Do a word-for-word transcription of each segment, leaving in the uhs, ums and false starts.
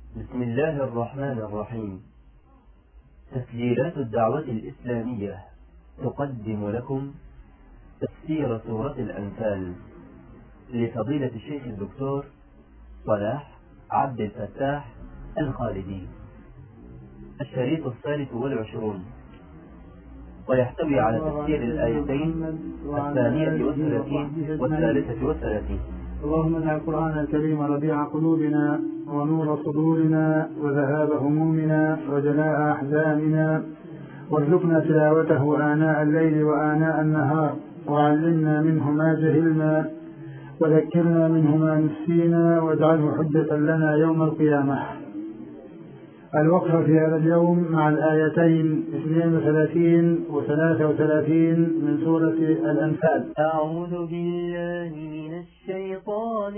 بسم الله الرحمن الرحيم. تسجيلات الدعوة الإسلامية تقدم لكم تفسير سورة الأنفال لفضيلة الشيخ الدكتور صلاح عبد الفتاح الخالدي، الشريط الثالث والعشرون، ويحتوي على تفسير الآيتين الثانية والثلاثين والثالثة والثلاثين. اللهم اجعل القرآن الكريم ربيع قلوبنا ونور صدورنا وذهاب همومنا وجلاء أحزاننا، وارزقنا تلاوته آناء الليل وآناء النهار، وعلمنا منه ما جهلنا وذكرنا منه ما نسينا، واجعله حجة لنا يوم القيامة. الوقفة في هذا اليوم مع الآيتين اثنين وثلاثين وثلاثة وثلاثين من سورة الأنفال. أعوذ بالله من الشيطان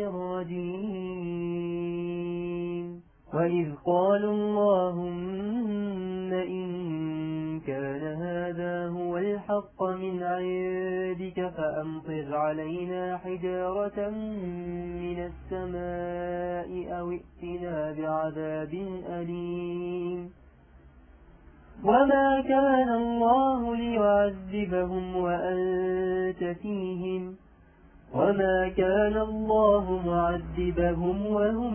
الرجيم. وإذ قالوا اللهم إن كان هذا هو الحق من عندك فأمطر علينا حجارة من السماء أو ائتنا بعذاب أليم. وما كان الله ليعذبهم وأنت فيهم وما كان الله معذبهم وهم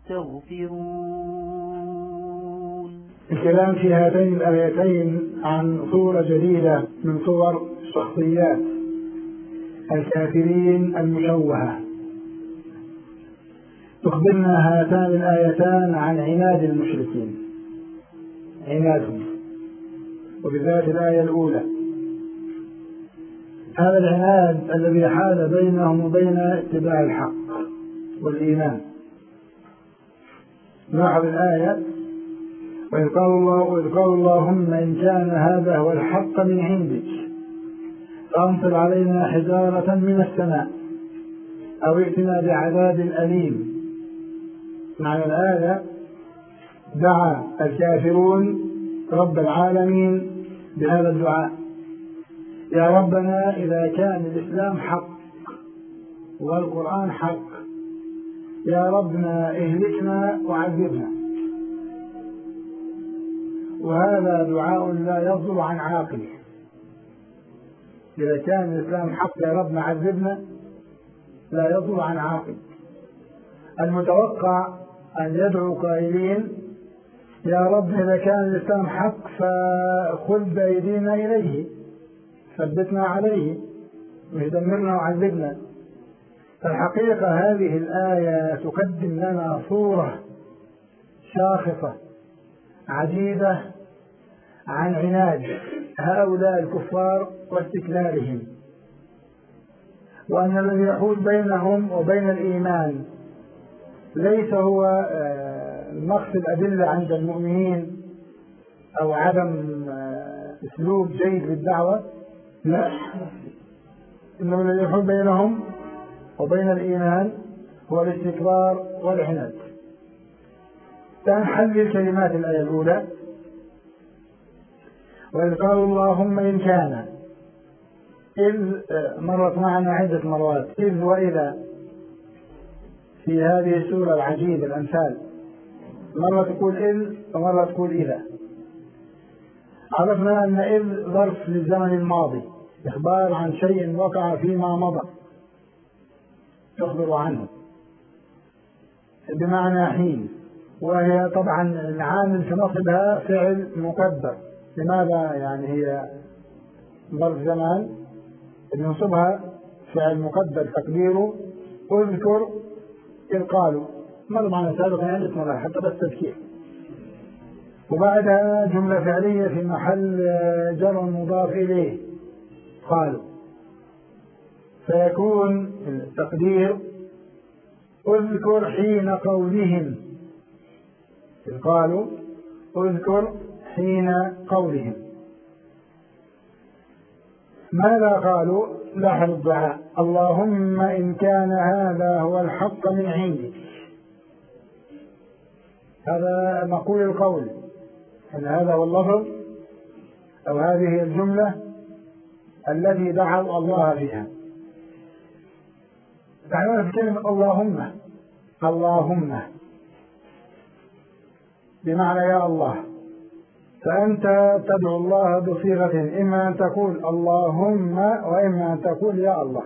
يستغفرون. الكلام في هاتين الآيتين عن صورة جديدة من صور شخصيات الكافرين المشوهة. تخبرنا هاتان الآيتان عن عناد المشركين، عنادهم، وبذات الآية الأولى هذا العناد الذي حال بينهم وبين اتباع الحق والإيمان. نلاحظ الآية: وإذ قال الله وإذ قال اللهم إن كان هذا هو الحق من عندك فأمطر علينا حجارة من السماء أو ائتنا بعذاب أليم. معنى الآية: دعا الكافرون رب العالمين بهذا الدعاء: يا ربنا إذا كان الإسلام حق والقرآن حق، يا ربنا اهلكنا وعذبنا. وهذا دعاء لا يصدر عن عاقل. إذا كان الإسلام حق يا ربنا عذبنا لا يصدر عن عاقل. المتوقع أن يدعو قائلين: يا رب إذا كان الإسلام حق فخذ بأيدينا إليه، ثبتنا عليه ويدمرنا وعذبنا. فالحقيقة هذه الآية تقدم لنا صورة شاخصة عجيبة عن عناد هؤلاء الكفار واستكبارهم، وأن الذي يحول بينهم وبين الإيمان ليس هو نقص الأدلة عند المؤمنين أو عدم أسلوب جيد للدعوة، لا، إنما الذي يحول بينهم وبين الإيمان هو الاستكبار والعناد. تنحل كلمات الآية الأولى: وإذ قالوا اللهم إن كان. إذ مرت معنا عدة مرات، إذ وإذا في هذه السورة العجيبة الأنفال، مرة تقول إذ ومرة تقول إذا. عرفنا أن إذ ظرف للزمن الماضي، إخبار عن شيء وقع فيما مضى، تخبر عنه بمعنى حين، وهي طبعا العامل في نصبها فعل مقدر. لماذا؟ يعني هي ظرف زمان نصبها فعل مقدر تقديره اذكر إذ قالوا، مر معنا سابقا عدة مرات حتى بس تذكير. وبعدها جملة فعلية في محل جر مضاف إليه قالوا، فيكون التقدير اذكر حين قولهم، إذ قالوا اذكر حين قولهم. ماذا قالوا؟ لاحظ الدعاء: اللهم إن كان هذا هو الحق من عندك. هذا مقول القول، أن هذا هو اللفظ أو هذه الجملة التي دعوا الله فيها. تعالوا في كلمة اللهم. اللهم بمعنى يا الله، فأنت تدعو الله بصيغة إما أن تقول اللهم وإما أن تقول يا الله.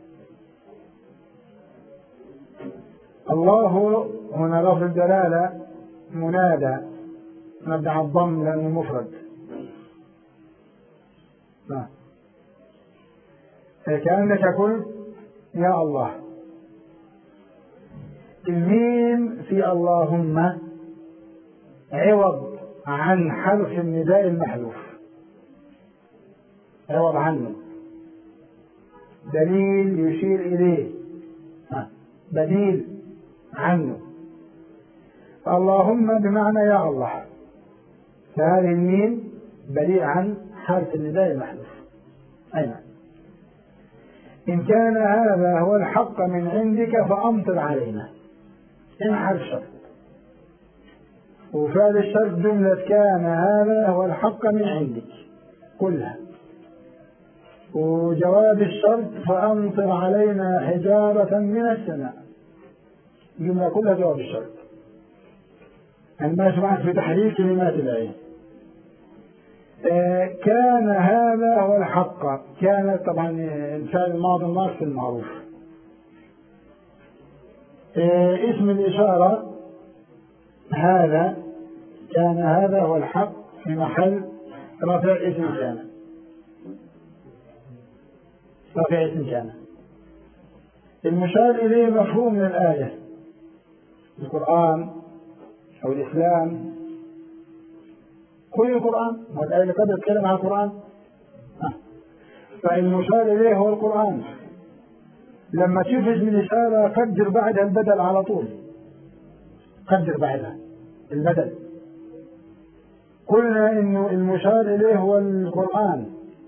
الله هنا لفظ الدلالة منادى مبدأ الضم لأنه مفرد، كأنك تقول يا الله. الميم في اللهم عوض عن حرف النداء المحذوف، عوض عنه، دليل يشير إليه، بديل عنه. اللهم بمعنى يا الله، فهذه الميم بديل عن حرف النداء المحذوف. أين إن كان هذا هو الحق من عندك فأمطر علينا، إن حرف شرط، وفعل الشرط جملة كان هذا هو الحق من عندك كلها، وجواب الشرط فأمطر علينا حجارة من السماء، جملة كلها جواب الشرط. الماشي معك في تحرير كلمات الآية. آه كان هذا هو الحق، كان طبعا الفعل الماضي الناقص المعروف. آه اسم الإشارة هذا، كان هذا هو الحق في محل رفع اسم كان، رفع اسم كان. المشار إليه مفهوم من الآية، القرآن أو الإسلام، كل القرآن، والآية اللي قد تتكلم عن القرآن، فالمشار إليه هو القرآن. لما تشوف اسم الإشارة قدر بعدها البدل على طول، قدر بعدها البدل. قلنا إنه المشار إليه هو القرآن،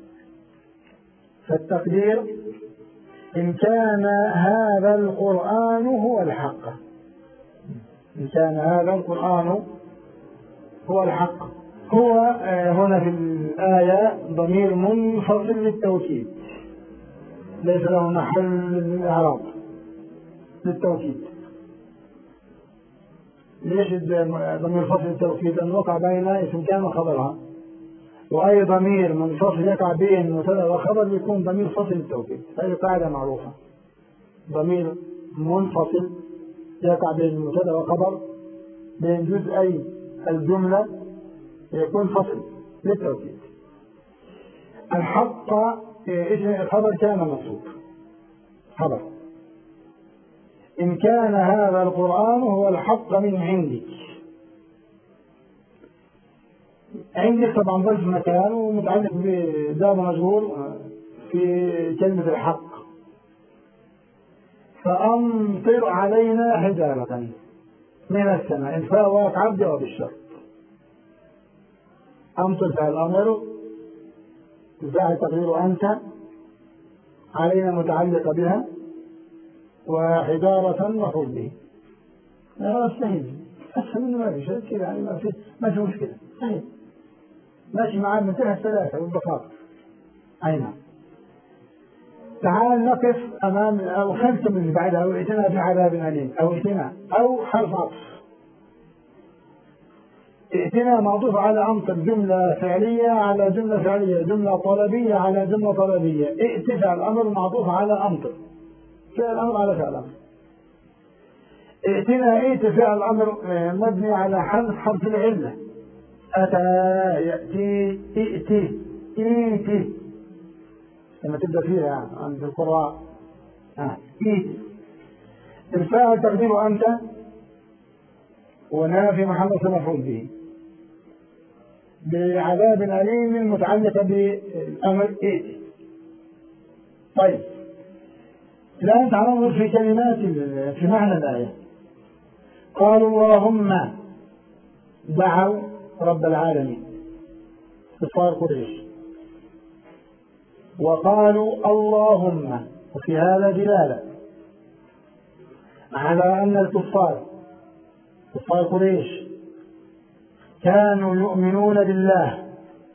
فالتقدير إن كان هذا القرآن هو الحق، إن كان هذا القرآن هو الحق. هو هنا في الآية ضمير منفصل للتوكيد، ليس له محل من الإعراب، للتوكيد. ليش ضمير فصل للتوكيد؟ لأنه وقع بين اسم كان وخبرها، وأي ضمير منفصل يقع بين مبتدأ وخبر يكون ضمير فصل للتوكيد. هذه قاعدة معروفة، ضمير منفصل يقع بين مبتدأ وخبر بين جزئي الجملة يكون فصل للتوكيد. الحق اسم الخبر كان منصوب، خبر. إن كان هذا القرآن هو الحق من عندك، عندك طبعا ظرف مكان ومتعلق بجار مجرور في كلمة الحق. فأمطر علينا حجارة من السماء، الفاء واقعة بجواب الشرط. أمطر فعل الأمر، الفاعل تقدير أنت، علينا متعلقة بها، وحجارة مفعول به. هذا سهل، أسهل منه ما في شيء كذا، يعني ما في ما في مشكلة، سهل ماشي معاه منتهى السلاسة والبساطة. أي نعم. تعال نقف أمام أو خمسة من بعدها، أو ائتنا بعذاب أليم، أو ائتنا أو حرف عطف. ائتنا معطوف على أمطر، جملة فعلية على جملة فعلية، جملة طلبية على جملة طلبية. ائت فعل الأمر معطوف على أمطر، فعل الأمر على فعل الأمر. ائتنا ائت فعل الأمر مبني على حذف حرف العلة، أتى يأتي ائتي ائتي لما تبدأ فيها عند القراء ائتي. الفاعل تقديره أنت، ونافي محمد مفعول به، بعذاب أليم متعلقة بالأمر ائتي. طيب الآن تعال ننظر في كلمات في معنى الآية. قالوا اللهم، دعوا رب العالمين كفار قريش، وقالوا اللهم، وفي هذا دلالة على أن الكفار كفار قريش كانوا يؤمنون بالله.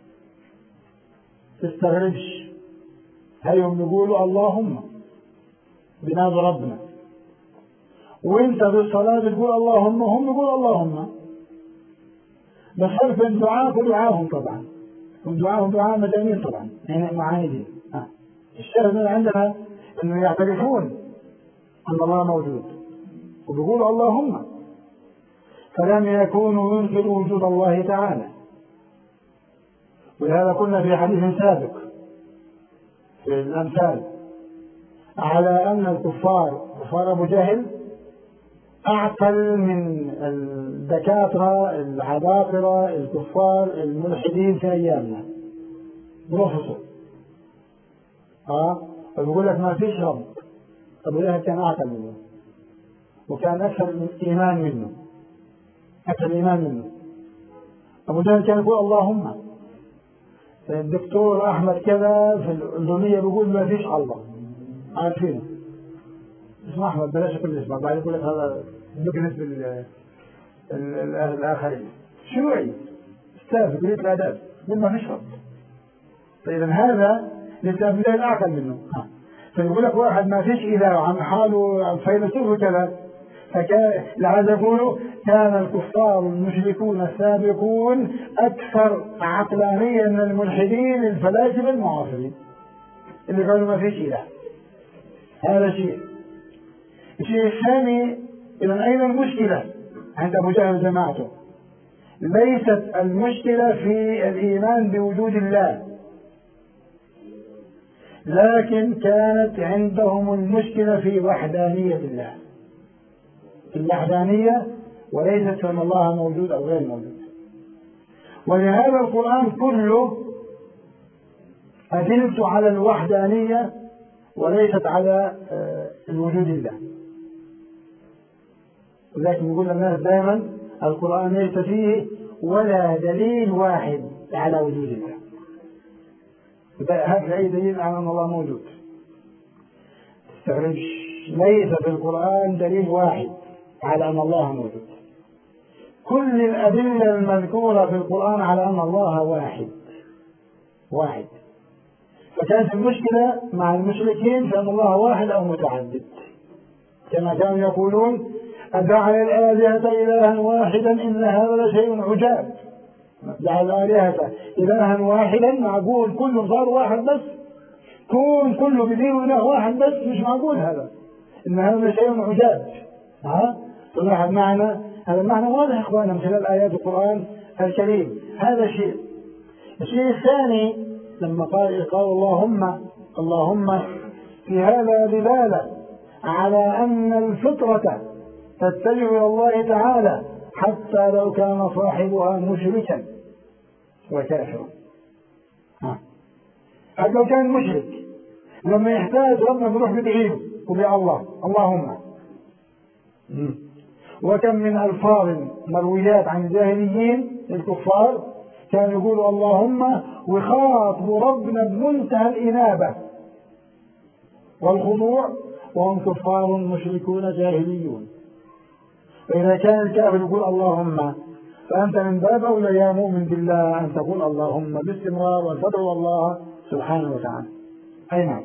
تستغربش، هيهم يقولوا اللهم بنادى ربنا، وانت بالصلاة تقول اللهم، هم يقول اللهم. بس حرف الدعاء ودعاهم طبعا، ودعاهم دعاء مجانين طبعا، يعني معاندين. الشاهد من عندنا انه يعترفون ان الله موجود وبيقولوا اللهم، فلم يكونوا ينكروا وجود الله تعالى. ولهذا قلنا في حديث سابق في الأمثال على أن الكفار كفار أبو جهل أعقل من الدكاترة العباقرة الكفار الملحدين في أيامنا بروفيسور. اه فبيقول لك ما فيش رب. أبو جهل كان أعقل منه وكان أكثر إيمان منه، أكثر إيمان منه. أبو جهل كان يقول اللهم. الدكتور أحمد كذا في الأردنية بيقول ما فيش الله، عارفينه اسمه أحمد بلاش كل اسمه، بعد يقول لك هذا بيجلس بالآخرين شيوعي استاذ في كلية الآداب يقول ما فيش رب. فإذا هذا للتأمين الأعقل منه. فيقول لك واحد ما فيش إله عن حاله فيلسوف كذا، فكان لعل يقولوا كان الكفار المشركون السابقون أكثر عقلانية من الملحدين الفلاسفة المعاصرين اللي قالوا ما فيش إله. هذا شيء. الشيء الثاني، إذا أين المشكلة عند أبو جهل جماعته؟ ليست المشكلة في الإيمان بوجود الله، لكن كانت عندهم المشكلة في وحدانية الله، في الوحدانية، وليست أن الله موجود أو غير موجود. ولهذا القرآن كله أدلته على الوحدانية وليست على الوجود الله. لكن يقول الناس دائما القرآن ليس فيه ولا دليل واحد على وجود الله. هذا أي دليل على أن الله موجود؟ تستغربش، ليس في القرآن دليل واحد على أن الله موجود. كل الأدلة المذكورة في القرآن على أن الله واحد واحد. فكانت المشكلة مع المشركين في أن الله واحد أو متعدد، كما كانوا يقولون أجعل الآلهة إلها واحدا إن هذا لشيء عجاب. جعل الآلهة إلها واحدا، معقول كله صار واحد بس؟ كون كله بدين إله واحد بس؟ مش معقول هذا، إن هذا شيء عجاب. ها تلاحظ معنا هذا المعنى واضح إخوانا من خلال آيات القرآن الكريم. هذا شيء. الشيء الثاني لما قال قال اللهم اللهم، في هذا دلالة على أن الفطرة تتجه إلى الله تعالى حتى لو كان صاحبها مشركا وكافرا. حتى لو كان مشرك لما يحتاج ربنا بروح بدعيه وبيع الله اللهم. وكم من ألفاظ مرويات عن الجاهليين الكفار كانوا يقولوا اللهم ويخاطبوا ربنا بمنتهى الإنابة والخضوع وهم كفار مشركون جاهليون. فإذا كان الكافر يقول اللهم، فأنت من باب أولى يا مؤمن بالله أن تقول اللهم باستمرار وتدعو الله سبحانه وتعالى. أي نعم.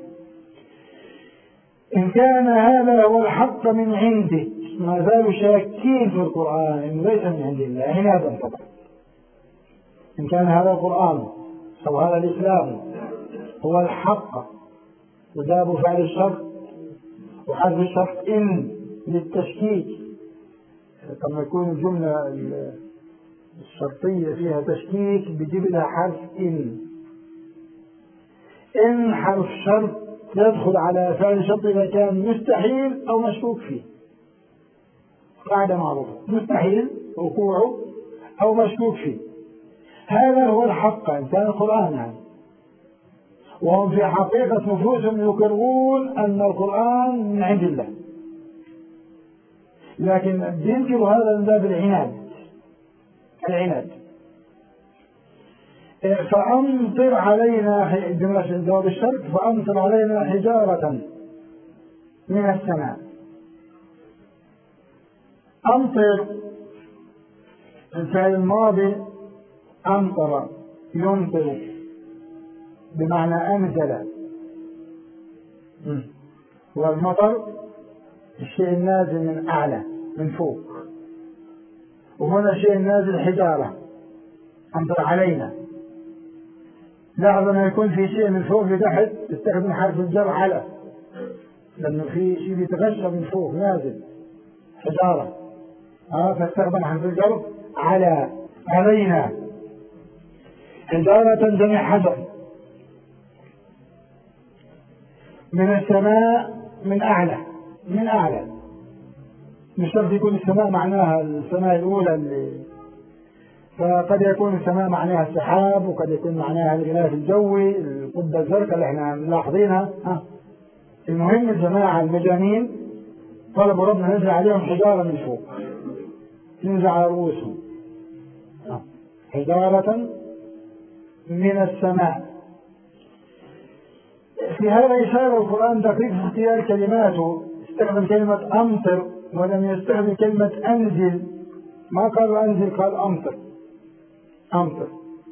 إن كان هذا هو الحق من عنده، ما زالوا شاكين في القرآن إنه ليس من عند الله عنادا طبعا. إن كان هذا القرآن أو هذا الإسلام هو الحق، وجاب فعل الشرط وحذف الشرط إن للتشكيك، كما يكون الجملة الشرطية فيها تشكيك بيجيب لها حرف إن. إن حرف شرط يدخل على فعل الشرط إذا كان مستحيل أو مشكوك فيه. قاعدة معروفة، مستحيل وقوعه أو مشكوك فيه. هذا هو الحق إن كان القرآن يعني. وهم في حقيقة نفوسهم يقرون أن القرآن من عند الله، لكن ينكر هذا من باب العناد. العناد. فأمطر علينا جواب الشرط، فأمطر علينا حجارة من السماء. أمطر الفعل الماضي أمطر يمطر بمعنى أنزل، والمطر الشيء النازل من أعلى من فوق، وهنا الشيء النازل حجارة أمطر علينا. لاحظ أنه يكون في شيء من فوق لتحت تستخدم حرف الجر على، لأنه في شيء بيتغشى من فوق نازل حجارة، آه فاستخدم حرف الجر على. علينا حجارة جميع حجر من السماء، من أعلى، من أعلى. مش شرط يكون السماء معناها السماء الأولى اللي، فقد يكون السماء معناها السحاب، وقد يكون معناها الغلاف الجوي، القبة الزرقاء اللي احنا ملاحظينها. ها المهم الجماعة المجانين طلبوا ربنا ينزل عليهم حجارة من فوق تنزل على رؤوسهم، حجارة من السماء. في هذا إشارة القرآن دقيق في اختيار كلماته، استخدم كلمة أمطر ولم يستخدم كلمة أنزل. ما قال أنزل، قال أمطر. أمطر.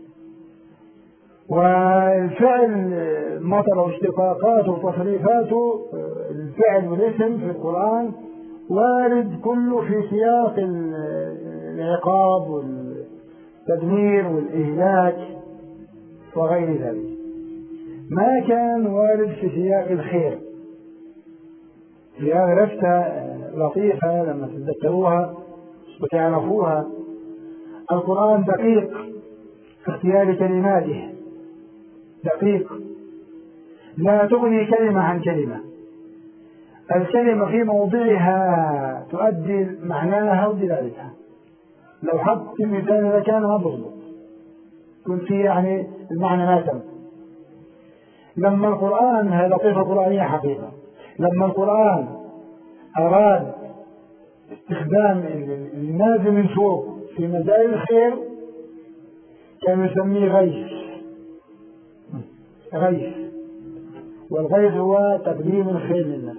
والفعل مطر واشتقاقاته وتصريفاته، الفعل والاسم في القرآن وارد كله في سياق العقاب والتدمير والإهلاك وغير ذلك، ما كان وارد في سياق الخير. في هذه لفتة لطيفة لما تتذكروها وتعرفوها. القرآن دقيق في اختيار كلماته، دقيق، لا تغني كلمة عن كلمة. الكلمة في موضعها تؤدي معناها ودلالتها. لو حط المثال لكان ما بظبط، كنت فيه يعني المعنى ما تم. لما القرآن، هذه لطيفة قرآنية حقيقة، لما القرآن أراد استخدام النازل من فوق في مجال الخير كان يسميه غيث. غيث، والغيث هو تقديم الخير للناس.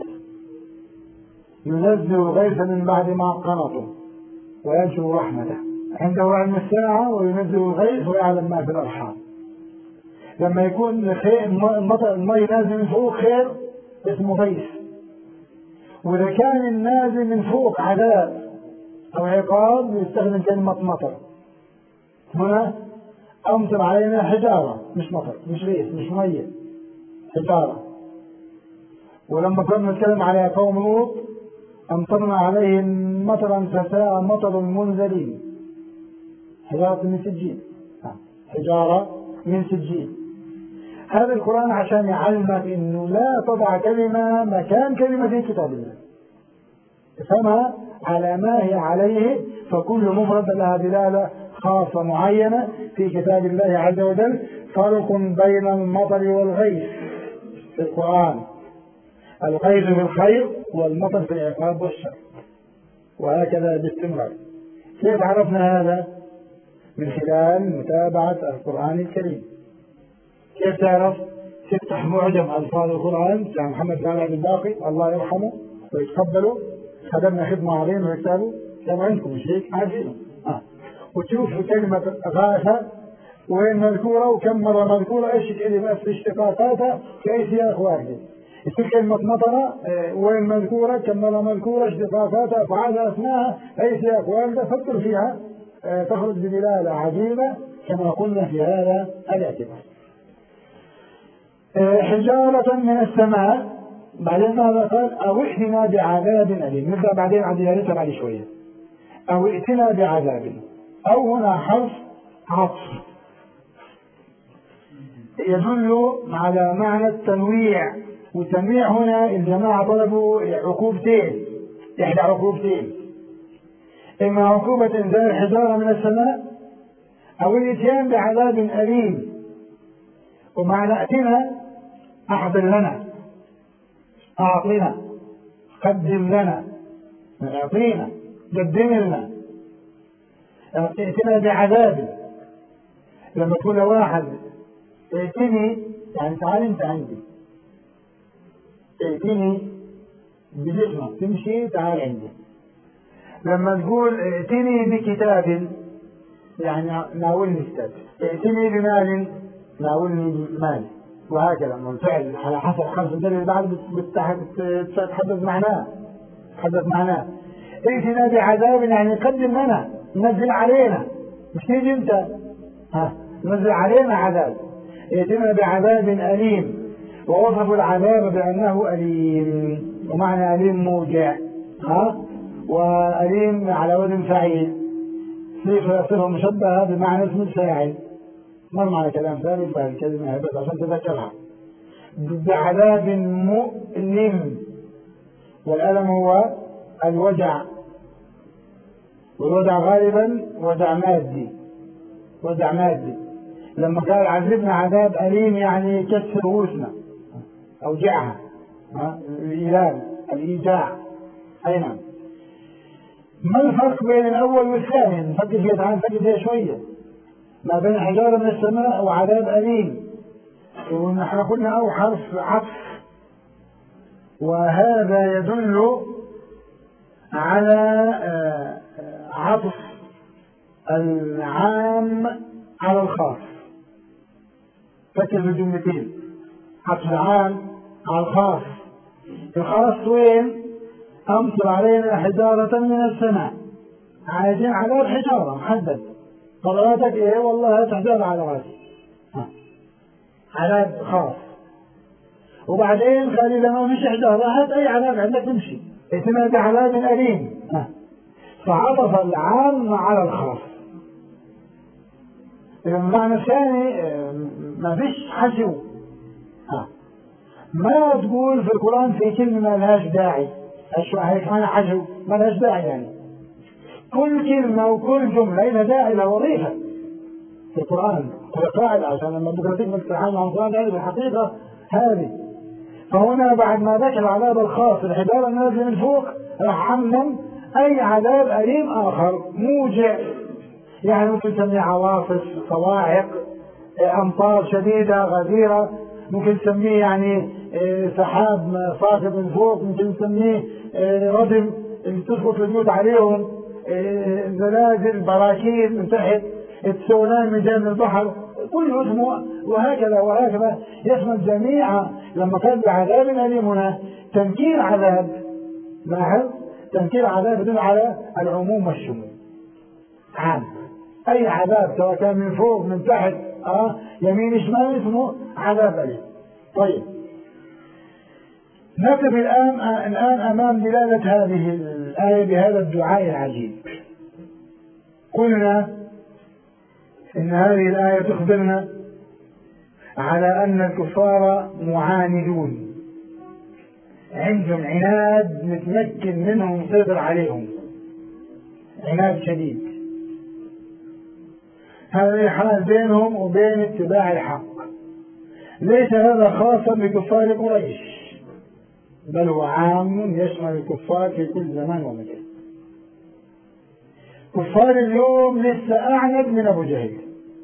ينزل الغيث من بعد ما قنطوا وينشر رحمته، عنده علم الساعة وينزل الغيث ويعلم ما في الأرحام. لما يكون المطر المي نازل من فوق خير اسمه غيث، وإذا كان النازل من فوق عذاب أو عقاب يستخدم كلمة مطر. هنا أمطر علينا حجارة، مش مطر، مش غيث، مش مية، حجارة. ولما كنا نتكلم على قوم لوط أمطرنا عليهم مطرا فساء مطر المنذرين، حجارة من سجين، حجارة من سجين. هذا القرآن عشان يعلمك إنه لا تضع كلمة مكان كلمة في كتاب الله، تفهمها على ما هي عليه، فكل مفرد لها دلالة خاصة معينة في كتاب الله عز وجل. فرق بين المطر والغيث في القرآن، الغيث في الخير والمطر في العقاب والشر، وهكذا باستمرار. كيف عرفنا هذا؟ من خلال متابعة القرآن الكريم. كيف تعرف؟ تفتح معجم ألفاظ القرآن بتاع محمد بن عبد الباقي الله يرحمه ويتقبله، خدمنا خدمة عظيمة في كتابه، كما عندكم مش هيك؟ عارفينه. آه. وتشوف كلمة غاثة وين مذكورة وكم مرة مذكورة، ايش الكلمة في اشتقاقاتها كأي سياق واحد. يصير كلمة مطرة وين مذكورة، كم مرة مذكورة، اشتقاقاتها، أفعالها، أسماءها، أي سياق واحدة فكر فيها تخرج بدلالة عجيبة كما قلنا في هذا الاعتبار. حجارة من السماء، بعدين ماذا قال؟ أو ائتنا بعذاب أليم. نبدأ بعدين عن دلالتها بعد شوية. أو ائتنا بعذاب، أو هنا حرف عطف يدل على معنى التنويع، والتنويع هنا الجماعة طلبوا عقوبتين، إحدى عقوبتين، إما عقوبة إنزال حجارة من السماء أو الإتيان بعذاب أليم. ومعنى ائتنا أحضر لنا، أعطينا، قدم لنا، أعطينا، قدم لنا. ائتنا بعذاب، لما تقول واحد ائتني يعني تعال أنت عندي، ائتني بجسمك تمشي تعال عندي. لما تقول ائتني بكتاب يعني ناولني كتاب، ائتني بمال ناولني بمال، وهكذا. من الفعل على حسب حرف الجر اللي بعد بتتحدث معناه، تحدث معناه. ائتنا بعذاب يعني قدم لنا، نزل علينا، مش تيجي انت ها نزل علينا عذاب، ائتنا بعذاب أليم، ووصفوا العذاب بأنه أليم، ومعنى أليم موجع، ها وأليم على وزن فاعل، صفة مشبهة بمعنى اسم الفاعل. ما معنى كلام ثابت فالكلمة بس عشان تذكرها. بعذاب مؤلم، والألم هو الوجع، والوجع غالبا وجع مادي، وجع مادي. لما قال عذبنا عذاب أليم يعني يكسر رؤوسنا، أوجعها، الإيلام، الإيجاع. أي نعم. ما الفرق بين الأول والثاني؟ نفكر فيها، تعال نفكر فيها شوية. ما بين حجارة من السماء وعذاب أليم، ونحن قلنا أو حرف عطف، وهذا يدل على عطف العام على الخاص. فكر في الجملتين، عطف العام على الخاص. الخاص وين؟ أمطر علينا حجارة من السماء، عايزين عذاب حجارة محدد. طلباتك إيه؟ والله تحجار على راسي، عذاب خاص. وبعدين قال إذا ما فيش حجارة هات أي عذاب عندك تمشي، ائتنا بعذاب أليم. فعطف العام على الخاص. المعنى الثاني ما فيش حشو. ما تقول في القرآن في كلمة ما لهاش داعي، هيك معنى حشو ما لهاش داعي. يعني كل كلمة وكل جملة لها داعي، لها وظيفة في القرآن، قاعدة عشان لما بكرة تكمل تتعامل مع القرآن هذه الحقيقة هذه. فهنا بعد ما ذكر العذاب الخاص الحجارة النازلة من فوق، راح عمم أي عذاب أليم آخر موجع، يعني ممكن تسميه عواصف، صواعق، أمطار شديدة غزيرة، ممكن تسميه يعني سحاب ساقط من فوق، ممكن تسميه ردم اللي تسقط البيوت عليهم، زلازل، براكين من تحت، التسونامي جاي من البحر، كل اسمه وهكذا وهكذا يشمل جميع. لما كان بعذاب أليم هنا تنكير عذاب، لاحظ تنكير عذاب يدل على العموم والشمول، عام. أي عذاب سواء كان من فوق من تحت آه يمين شمال اسمه عذاب أليم. طيب نقف الآن الآن أمام دلالة هذه الآية بهذا الدعاء العجيب. قلنا إن هذه الآية تخبرنا على أن الكفار معاندون، عندهم عناد نتمكن منهم نسيطر عليهم، عناد شديد. هذا الحال بينهم وبين اتباع الحق. ليس هذا خاصا بكفار قريش، بل هو عام يشمل الكفار في كل زمان ومكان. كفار اليوم لسه أعند من أبو جهل،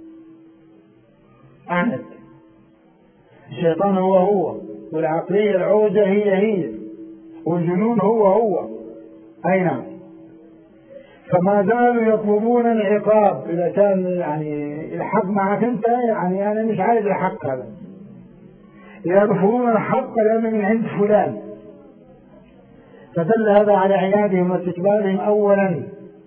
أعند. الشيطان هو هو، والعقلية العوجة هي هي، والجنون هو هو. أي نعم. فما زالوا يطلبون العقاب. إذا كان يعني الحق معك أنت، يعني أنا مش عايز الحق هذا، يرفضون الحق لأنه من عند فلان. فدل هذا على عنادهم واستكبارهم أولا،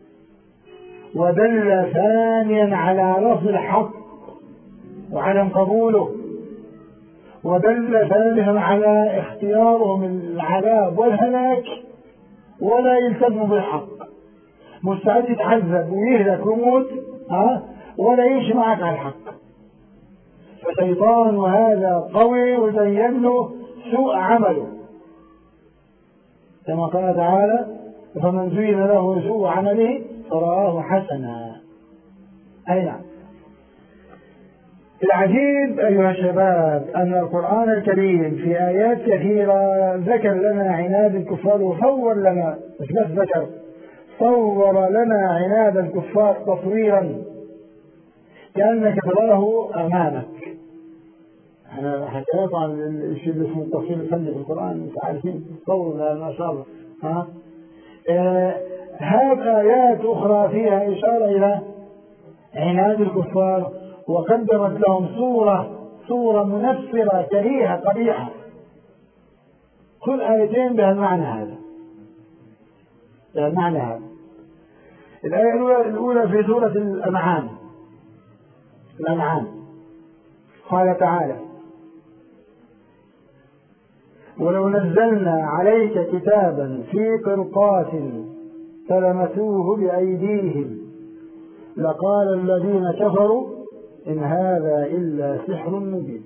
ودل ثانيا على رفض الحق وعدم قبوله، ودل ثالثا على اختيارهم العذاب والهلاك ولا يلتزموا بالحق، مستعد يتعذب ويهلك ويموت ها ولا يمشي معك على الحق. فشيطان وهذا قوي وبين له سوء عمله، كما قال تعالى: فمن زين له سوء عمله فرآه حسنا. أي نعم. العجيب أيها الشباب أن القرآن الكريم في آيات كثيرة ذكر لنا عناد الكفار، وصور لنا، مش بس ذكر، صور لنا عناد الكفار تصويرا كأنك تراه أمامك. احنا حكيت عن الشيء اللي اسمه التصوير الفني في القرآن، مش عارفين تصور ما شاء الله. ها آه هذه آيات أخرى فيها إشارة إلى عناد الكفار، وقدمت لهم صورة صورة منفرة كريهة قبيحة. كل آيتين بها المعنى هذا، بها المعنى هذا. الآية الأولى في سورة الأنعام الأنعام. قال تعالى: ولو نزلنا عليك كتابا في قرطاس فلمسوه بأيديهم لقال الذين كفروا إن هذا إلا سحر مبين.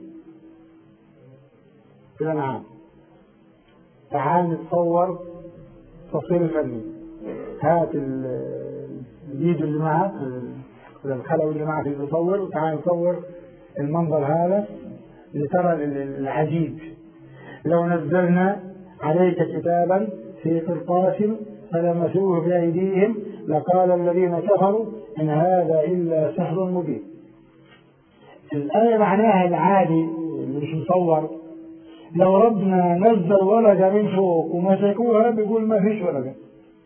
في الأنعام. تعال نتصور تصوير الفني. هات الفيديو اللي معك ولا الخلوي اللي معك اللي بيصور، وتعال نصور المنظر هذا لترى العجيب. لو نزلنا عليك كتابا في قرطاس فلمسوه بأيديهم لقال الذين كفروا إن هذا إلا سحر مبين. الآية معناها العادي اللي مش مصور. لو ربنا نزل ورقة من فوق ومسكوها بيقول ما فيش ورقة.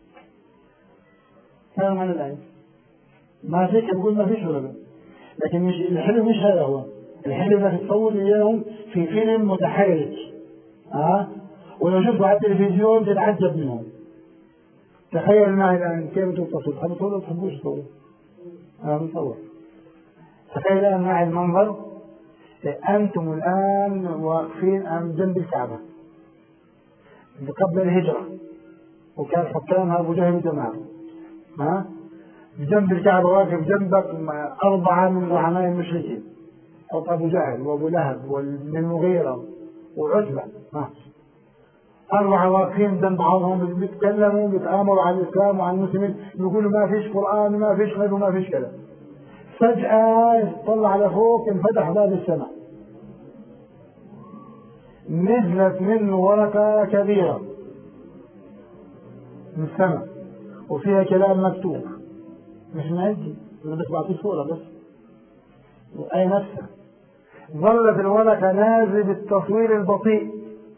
هذا معنى الآية. ماسكها بيقول ما فيش ورقة. لكن مش الحلو مش هذا هو. الحلو انك تصور اياهم في فيلم متحرك. ها؟ أه؟ ولو شفتوا على التلفزيون تتعجب منهم. تخيل معي الآن كيف انتم تصوروا؟ تحبوا تصوروا ولا تحبوش تصوروا؟ أنا بنصور. تخيل الآن معي المنظر. أنتم الآن واقفين أمام جنب الكعبة قبل الهجرة، وكان حكامها أبو جهل وجماعة. ها؟ بجنب الكعبة واقف جنبك أربعة من زعماء المشركين، أبو جهل وأبو لهب والمغيرة وعتبة. أربعة واقفين جنب بعضهم بيتكلموا بيتآمروا على الإسلام وعلى المسلمين، بيقولوا ما فيش قرآن وما فيش غيره وما فيش كلام. فجأة طلع على فوق انفتح باب السماء، نزلت منه ورقة كبيرة من السماء وفيها كلام مكتوب، مش معدي أنا بس بعطيه صورة بس أي نفسها. ظلت الورقة نازل بالتصوير البطيء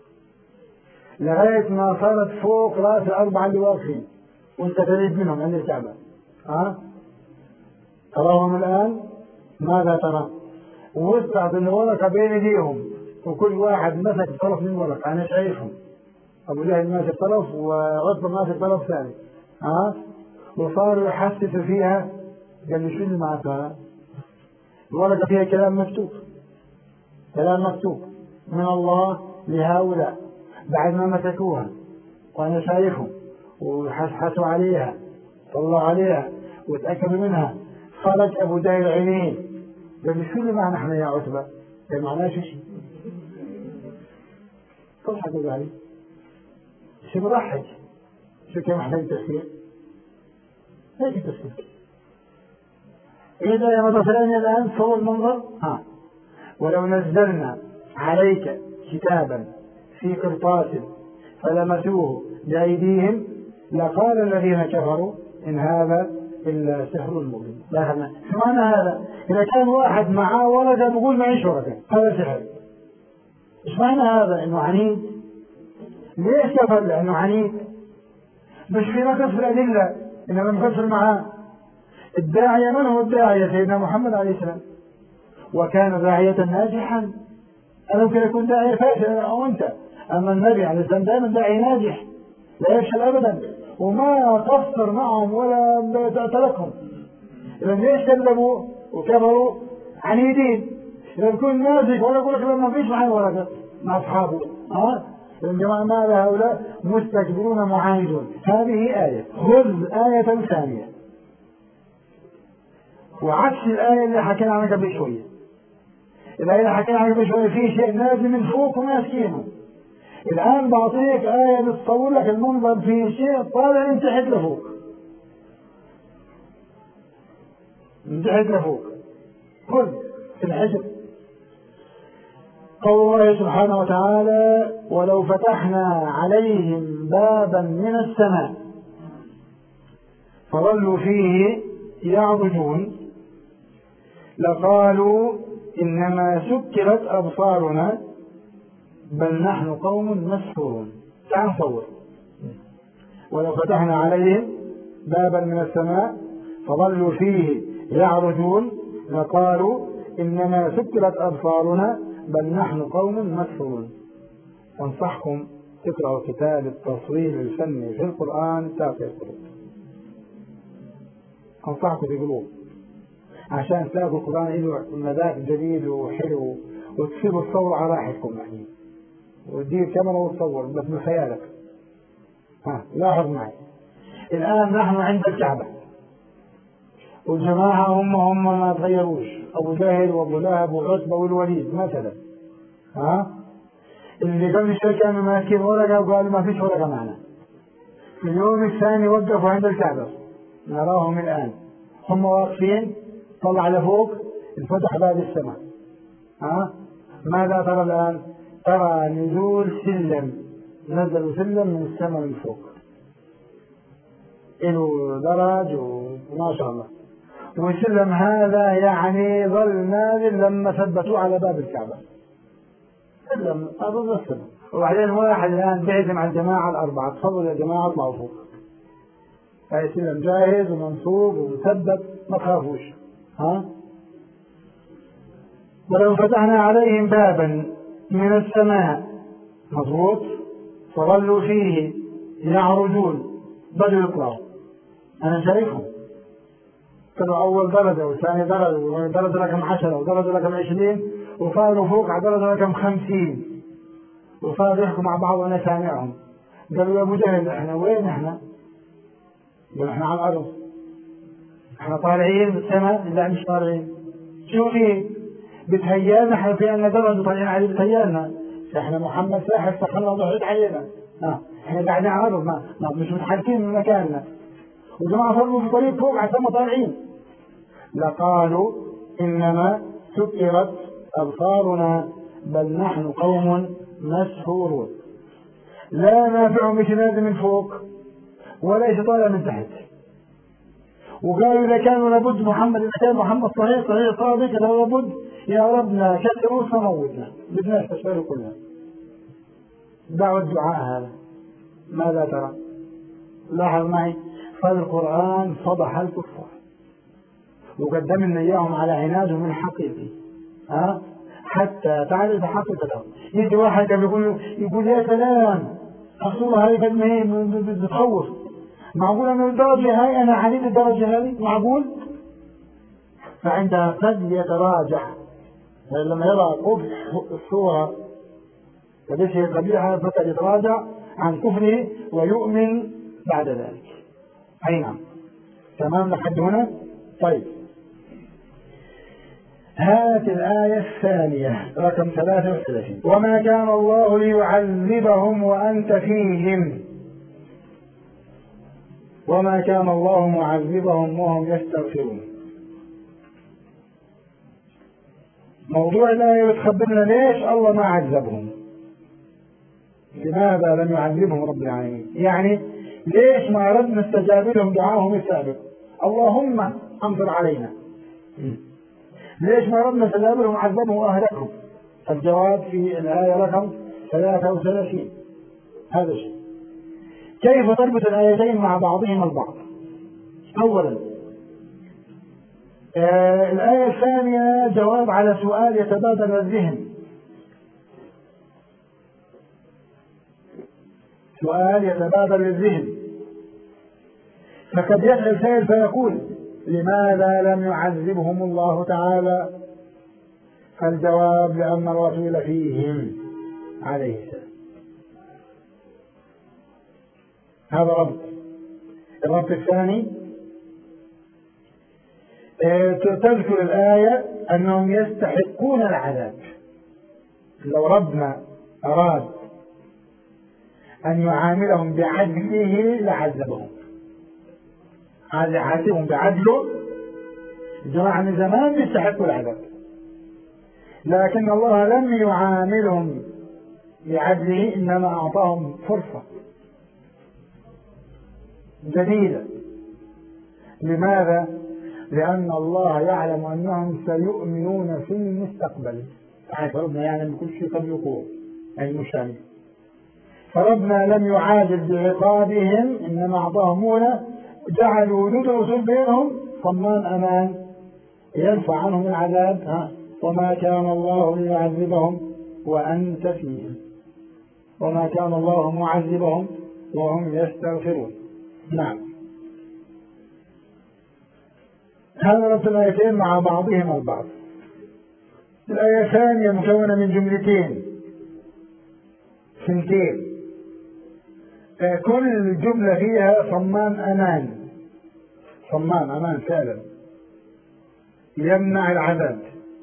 لغاية ما صارت فوق رأس الأربعة اللي واقفين وأنت قريب منهم عند الكعبة. ها؟ تراهم الآن؟ ماذا ترى؟ ووسعت الورقة بين ايديهم وكل واحد مسك طرف من ورقة. أنا شايفهم، أبو جهل ماسك طرف وعتبة ماسك طرف ثاني. ها؟ وصاروا يحسسوا فيها. قال لي شو اللي معك؟ الورقة فيها كلام مكتوب، كلام مكتوب من الله لهؤلاء بعد ما مسكوها وأنا شايفهم وحسحسوا عليها طلعوا عليها وتأكدوا منها. خرج أبو جهل عينيه قال لي شو اللي معنا احنا يا عتبة؟ قال معناش شيء. تضحك أبو جهل شو بضحك؟ شو كم محتاج تفسير؟ هيك تفسير. إذا يا مدرساني الآن صور المنظر. ها. ولو نزلنا عليك كتابا في قرطاس فلمسوه بأيديهم لقال الذين كفروا إن هذا إلا سحر مبين. لاحظنا شو معنى هذا؟ إذا كان واحد معاه ورقة بيقول معيش ورقة هذا سحر. إيش معنى هذا؟ إنه عنيد. ليش كفر؟ لأنه عنيد. مش في نقص الأدلة إنما نفسر معاه. الداعية من هو الداعية؟ سيدنا محمد عليه السلام، وكان داعية ناجحا. أنا ممكن أكون داعية فاشل أو أنت، أما النبي عليه السلام دائما داعي ناجح لا يفشل أبدا وما قصر معهم ولا تركهم. إذا ليش كذبوا وكفروا؟ عنيدين. إذا يكون ناجح ولا يقول لك ما فيش معي ورقة مع أصحابه. ها؟ إذا جماعة ما هؤلاء مستكبرون معاندون. هذه آية. خذ آية ثانية وعكس الآية اللي حكينا عنها قبل شوية. الآية اللي حكينا عنها قبل شوية في شيء نازل من فوق وماسكينه. الآن بعطيك آية بتصور لك المنظر في شيء طالع من تحت لفوق، من تحت لفوق. خذ في الحجر قول الله سبحانه وتعالى: ولو فتحنا عليهم بابا من السماء فظلوا فيه يعرجون لقالوا إنما سكرت أبصارنا بل نحن قوم مسحورون. تعال نصور. ولو فتحنا عليهم بابا من السماء فظلوا فيه يعرجون لقالوا إنما سكرت أبصارنا بل نحن قوم مسحورون. أنصحكم تقرأوا كتاب التصوير الفني في القرآن تاقي القلوب. أنصحكم تقولوه. عشان تلاقوا القرآن له مذاق جديد وحلو وتصيروا تصوروا على راحتكم يعني، وتدير كاميرا وتصور بس بخيالك. ها لاحظ معي، الآن نحن عند الكعبة والجماعة هم هم ما تغيروش، أبو جهل وأبو لهب وعتبة والوليد مثلا. ها اللي قبل شوي كانوا ماسكين ورقة وقالوا ما فيش ورقة معنا، في اليوم الثاني وقفوا عند الكعبة، نراهم الآن هم واقفين، طلع لفوق انفتح باب السماء. ها ماذا ترى الآن؟ ترى نزول سلم، نزلوا سلم من السماء من فوق، له درج وما شاء الله، والسلم هذا يعني ظل نازل لما ثبتوه على باب الكعبة، سلم أظن السلم. وبعدين واحد الآن بيعزم على الجماعة الأربعة، تفضلوا يا جماعة اطلعوا فوق، هاي سلم جاهز ومنصوب ومثبت، ما تخافوش. ها ولو فتحنا عليهم بابا من السماء، مضبوط، فظلوا فيه يعرجون، بدوا يطلعوا، أنا شايفهم كانوا أول درجة وثاني درجة ودرجة رقم عشرة ودرجة رقم عشرين، وصاروا فوق على درجة رقم خمسين، وصاروا يحكوا مع بعض وأنا سامعهم. قالوا يا أبو جهل إحنا وين إحنا؟ قالوا إحنا على الأرض، إحنا طالعين بالسماء. لا مش طالعين، شو في؟ بتهيالنا إحنا في أن درجة طالعين عليه، بتهيالنا إحنا محمد ساحر سخنا ضحيت علينا. ها إحنا قاعدين على الأرض، ما مش متحركين من مكاننا، وجماعة صاروا في طريق فوق عشان طالعين. لقالوا إنما سكرت أبصارنا بل نحن قوم مسحورون. لا نافع مش نازل من فوق ولا طالع من تحت. وقالوا إذا كانوا لابد محمد، إذا كان محمد صحيح صحيح صادق، لو لابد يا ربنا كسروا فموتنا، بدنا نستشعر كلها. دعوة الدعاء هذا ماذا ترى؟ لاحظ معي، فالقرآن فضح الكفار وقدم لنا إياهم على عنادهم الحقيقي. ها حتى تعرف حقيقتهم. يجي واحد قبل يقول يقول يا سلام الصورة هاي قد ما هي بتخوف، معقول أنا الدرجة هاي أنا عديد الدرجة هذه؟ معقول؟ فعندها قد يتراجع لما يرى قبح الصورة وليس قبيحة، فقد يتراجع عن كفره ويؤمن بعد ذلك. أي نعم، تمام لحد هنا. طيب هات الآية الثانية رقم ثلاثة وثلاثين. وما كان الله ليعذبهم وأنت فيهم، وما كان الله معذبهم وهم يستغفرون. موضوع الآية بتخبرنا ليش الله ما عذبهم، لماذا لم يعذبهم رب العالمين، يعني ليش ما ردنا استجاب لهم دعاهم السابق اللهم أمطر علينا، ليش ما ردنا استجاب لهم عذبهم وأهلكهم؟ الجواب في الآية رقم ثلاثة وثلاثين. هذا الشيء. كيف تربط الآيتين مع بعضهما البعض؟ أولا آه الآية الثانية جواب على سؤال يتبادل الذهن، سؤال يتبادل الذهن، فقد يسأل سائل فيقول لماذا لم يعذبهم الله تعالى؟ فالجواب لأن الرسول فيهم عليه السلام. هذا ربط. الربط الثاني تذكر الآية أنهم يستحقون العذاب، لو ربنا أراد أن يعاملهم بعدله لعذبهم، عذبهم بعدله. الجماعة من زمان يستحقوا العذاب، لكن الله لم يعاملهم بعدله، إنما أعطاهم فرصة جديدة. لماذا؟ لأن الله يعلم أنهم سيؤمنون في المستقبل، يعني ربنا يعلم كل شيء قبل وقوعه، أي مشاهد. فربنا لم يعاجل بعقابهم، إنما أعطاهم مهلة، جعل وجود الرسول بينهم ضمان أمان يرفع عنهم العذاب. ها وما كان الله ليعذبهم وأنت فيهم، وما كان الله معذبهم وهم يستغفرون. نعم. هذا ربط الآيتين مع بعضهما البعض. الآية الثانية مكونة من جملتين سنتين، كل جملة فيها صمان أمان، صمان أمان فعلا يمنع العذاب.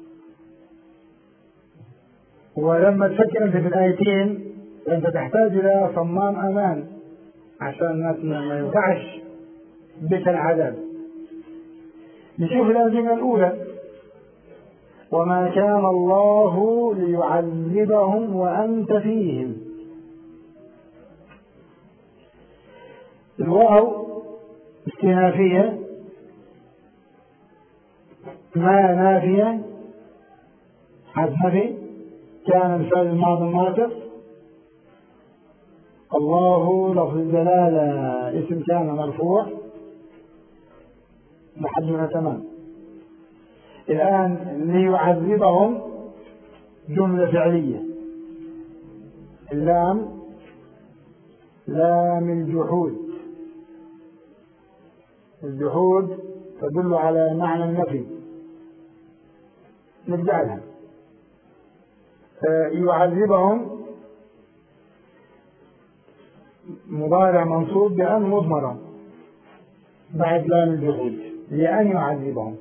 ولما تفكر أنت في الآيتين أنت تحتاج إلى صمان أمان عشان ما ينفعش بك العذاب. نشوف الجملة الأولى: وما كان الله ليعذبهم وأنت فيهم. الواو استنافية، ما نافية، حذف كان الفعل الماضي الناقص، الله لفظ الجلالة اسم كان مرفوع لحدنا تمام. الآن ليعذبهم جملة فعلية، اللام لام الجحود، الجحود تدل على معنى النفي، نرجعها. يعذبهم مضارع منصوب بأن مضمرة بعد لام الجحود، لأن يعذبهم.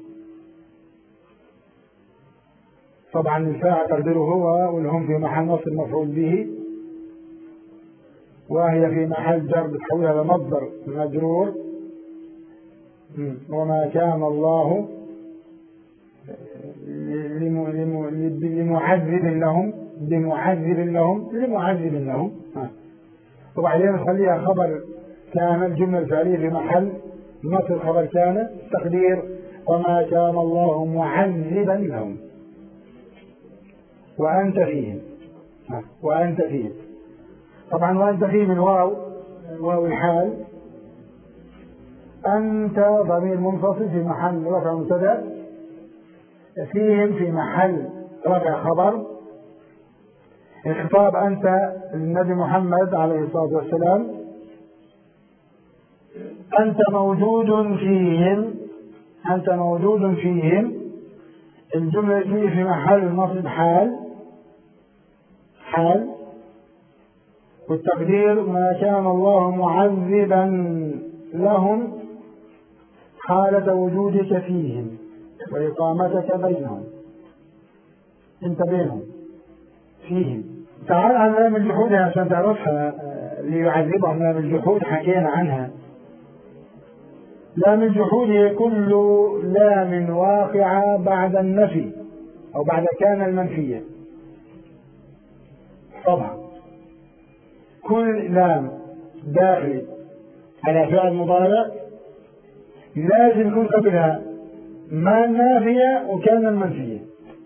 طبعا الفاعل تقديره هو، والهم في محل نصب مفعول به، وهي في محل جر بتحولها لمصدر مجرور. وما كان الله لمعذب لهم، بمعذب لهم، لمعذب لهم. وبعدين نخليها خبر كان، الجملة الفعلية في محل نصب خبر كان، تقدير وما كان الله معذبا لهم وأنت فيهم، وأنت فيهم. طبعا وأنت فيهم الواو، واو الحال، أنت ضمير منفصل في محل رفع مبتدأ، فيهم في محل رفع خبر. الخطاب أنت النبي محمد عليه الصلاة والسلام، أنت موجود فيهم، أنت موجود فيهم. الجملة دي في محل نصب حال، حال، والتقدير ما كان الله معذبا لهم حالة وجودك فيهم وإقامتك بينهم، أنت بينهم فيهم. تعال عن لام الجحود عشان تعرفها، ليعذبهم لام الجحود حكينا عنها. لام الجحود هي كل لام واقعة بعد النفي أو بعد كان المنفية. طبعا كل لام داخل على فعل مضارع لازم يكون قبلها ما النافية وكان المنفية.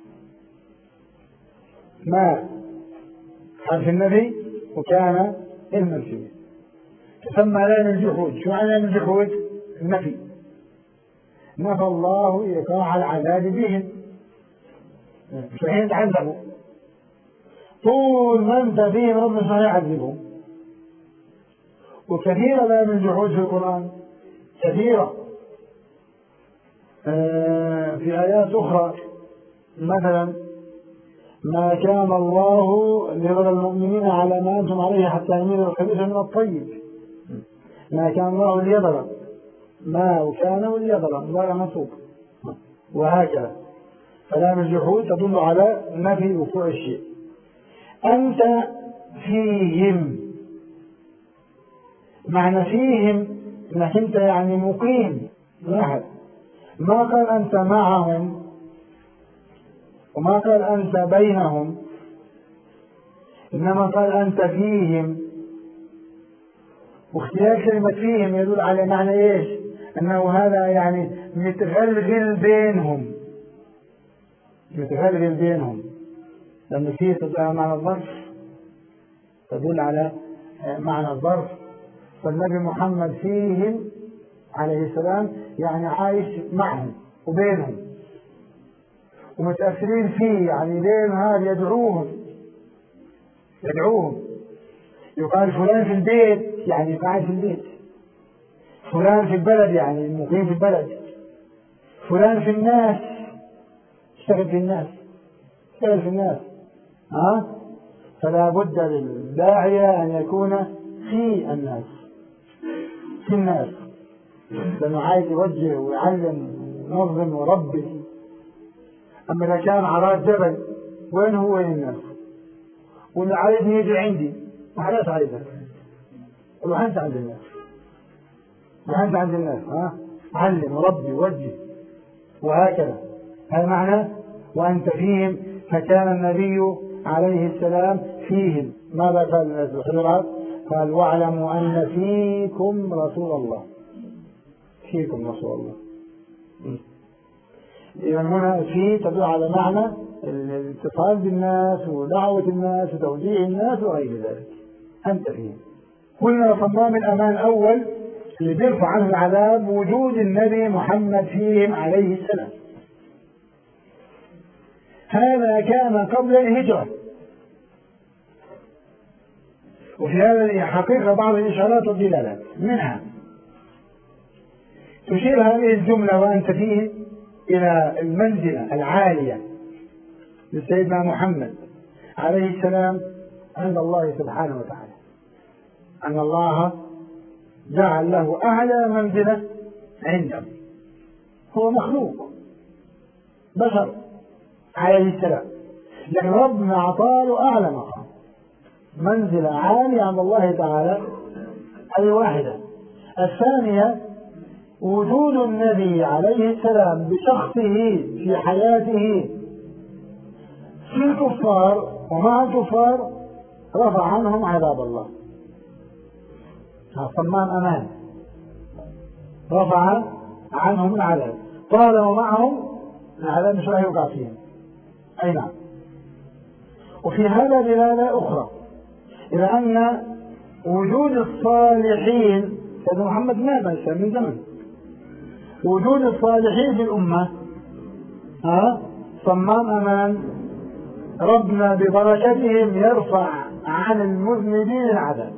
ما حرف النفي وكان المنفية تسمى لام الجحود. شو معنى لام الجحود؟ النفي، نفى الله إيقاع العذاب بهم، فحين تعذبوا طول ما انت فيهم ربنا سبحانه يعذبهم. وكثيرة لام الجحود في القرآن، كثيرة. آه في آيات أخرى مثلا ما كان الله ليرى المؤمنين على ما أنتم عليه حتى يميل الخبيث من الطيب. ما كان الله ليضرب، ما وكان وليضرب مضارع منصوب، وهكذا. فلام الجحود تدل على نفي وقوع الشيء. أنت فيهم، معنى فيهم انك انت يعني مقيم واحد. ما قال انت معهم وما قال انت بينهم، انما قال انت فيهم. واختلاف كلمة فيهم يدل على معنى ايش؟ انه هذا يعني متغلغل بينهم، متغلغل بينهم، لأن فيه تدل على معنى الظرف، تدل على معنى الظرف. فالنبي محمد فيهم عليه السلام يعني عايش معهم وبينهم ومتأثرين فيه، يعني بين هذا يدعوهم، يدعوهم. يقال فلان في البيت يعني قاعد في البيت، فلان في البلد يعني مقيم في البلد، فلان في الناس، اشتغل في الناس، اشتغل في الناس ها؟ فلا بد للداعية أن يكون في الناس، في الناس، لأنه عايز يوجه ويعلم وينظم ويربي. أما إذا كان عراض جبل وين هو وين الناس؟ واللي عايزني يجي عندي ما حداش عايزك، وأنت عند الناس، وأنت عند الناس ها؟ علم وربي ووجه وهكذا. هذا معنى وأنت فيهم. فكان النبي عليه السلام فيهم. ماذا قال الحضرات؟ قال واعلموا أن فيكم رسول الله، فيكم رسول الله. إذا هنا في تدل على معنى الاتصال بالناس ودعوة الناس وتوجيه الناس وغير ذلك. أنت فيهم. قلنا صمام الأمان الأول اللي بيرفع عنه العذاب وجود النبي محمد فيهم عليه السلام. هذا كان قبل الهجرة. وفي هذا حقيقة بعض الإشارات والدلالات، منها تشير هذه الجملة وأنت فيه إلى المنزلة العالية لسيدنا محمد عليه السلام عند الله سبحانه وتعالى، أن الله جعل له أعلى منزلة عنده. هو مخلوق بشر عليه السلام، لكن ربنا أعطاه أعلى مقام، منزلة عالية عند الله تعالى. هذه واحدة. الثانية وجود النبي عليه السلام بشخصه في حياته في الكفار ومع الكفار رفع عنهم عذاب الله. صمام أمان، رفع عنهم العذاب، طالما معهم العذاب مش راح يوقع فيهم. أي نعم. وفي هذا دلالة أخرى إلى أن وجود الصالحين، سيدنا محمد مات من زمن، وجود الصالحين في الأمة ها صمام أمان. ربنا ببركتهم يرفع عن المذنبين العذاب،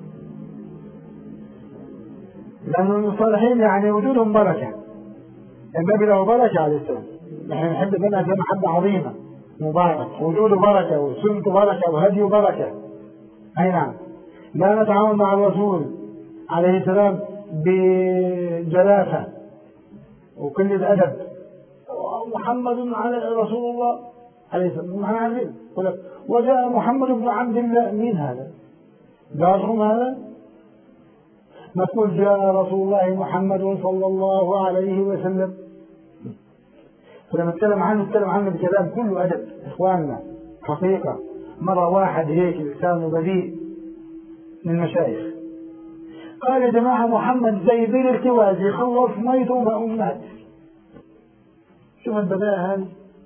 لأن الصالحين يعني وجودهم بركة. النبي له بركة عليه السلام، نحن نحب بنا في محبة عظيمة، مبارك، وجوده بركة وسنته بركة وهديه بركة. أي نعم. لا نتعامل مع الرسول عليه السلام بجلافة وكل الأدب. محمد على رسول الله عليه السلام عارفين. وجاء محمد بن عبد الله، مين هذا؟ جارهم هذا؟ نقول جاء رسول الله محمد صلى الله عليه وسلم. فلما نتكلم عنه نتكلم عنه بكلام كله أدب إخواننا حقيقة. مرة واحد هيك لسانه بذيء من المشايخ قال يا جماعة محمد زي بين الكواز يخلص ميته ومات. شوف البداء هذه،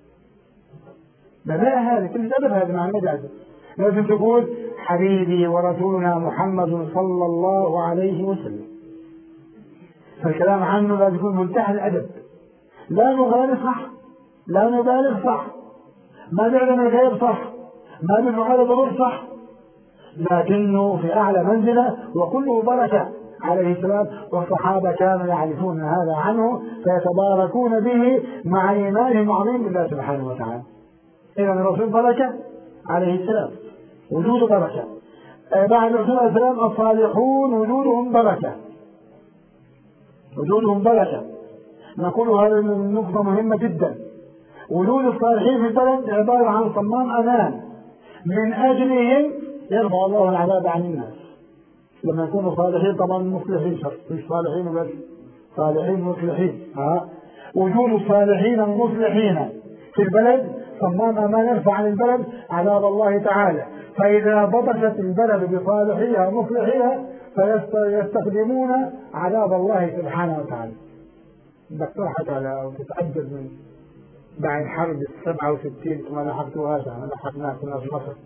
بداء هذه كل أدب هذا مع النبي. لازم تقول حبيبي ورسولنا محمد صلى الله عليه وسلم. فالكلام عنه لازم يكون منتهى الأدب، لا نغالي صح، لا نبالغ صح، ما نعلم الغير صح، ما نفعل ضرر صح، لكنه في أعلى منزلة وكله بركة عليه السلام. والصحابة كانوا يعرفون هذا عنه فيتباركون به مع إيمانهم عظيم بالله سبحانه وتعالى. إذا الرسول بركة عليه السلام، وجوده بركة. بعد الرسول عليه السلام الصالحون وجودهم بركة، وجودهم بركة. نقول هذه النقطة مهمة جدا. وجود الصالحين في البلد عبارة عن صمام أمان، من أجلهم يرفع الله العذاب عن الناس. لما يكونوا صالحين طبعا مصلحين، مش صالحين بس، صالحين مصلحين. ها وجود الصالحين المصلحين في البلد صمام أمان يرفع عن البلد عذاب الله تعالى. فإذا بطشت البلد بصالحيها ومصلحيها فيستخدمون عذاب الله سبحانه وتعالى. بقترحت على أو تتعجب من بعد حرب السبعة وستين كما لحقتوهاش، أنا لحقناها كنا في مصر.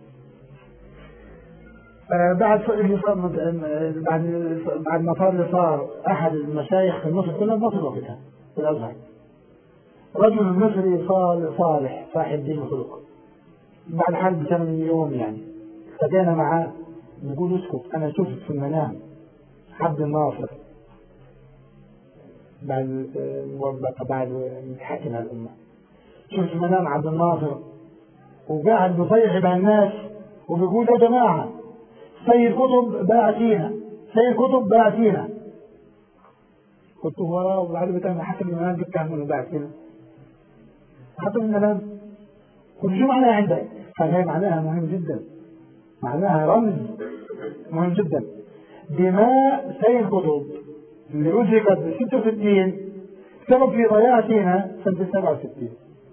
آه بعد بعد بعد ما صار صار أحد المشايخ في مصر، كنا في مصر وقتها في الأزهر، رجل مصري صالح صاحب دين وخلق. بعد حرب ثمان يوم يعني فجينا معاه نقول اسكت، أنا شفت في المنام عبد الناصر بعد بعد حكم الأمة. شفت منام عبد الناصر وقاعد بيصيح بين الناس وبيقول يا جماعة سيد قطب باعتينا، سيد قطب باعتينا. قلت وراه وبعد بتعمل حتى من المنام بتعمل باعتينا حتى من المنام. قلت شو معناها عندك؟ قال هي معناها مهم جدا، معناها رمز مهم جدا. دماء سيد قطب اللي أزهقت ب ستة وستين سبب في ضياع سيناء سنة سبعة وستين.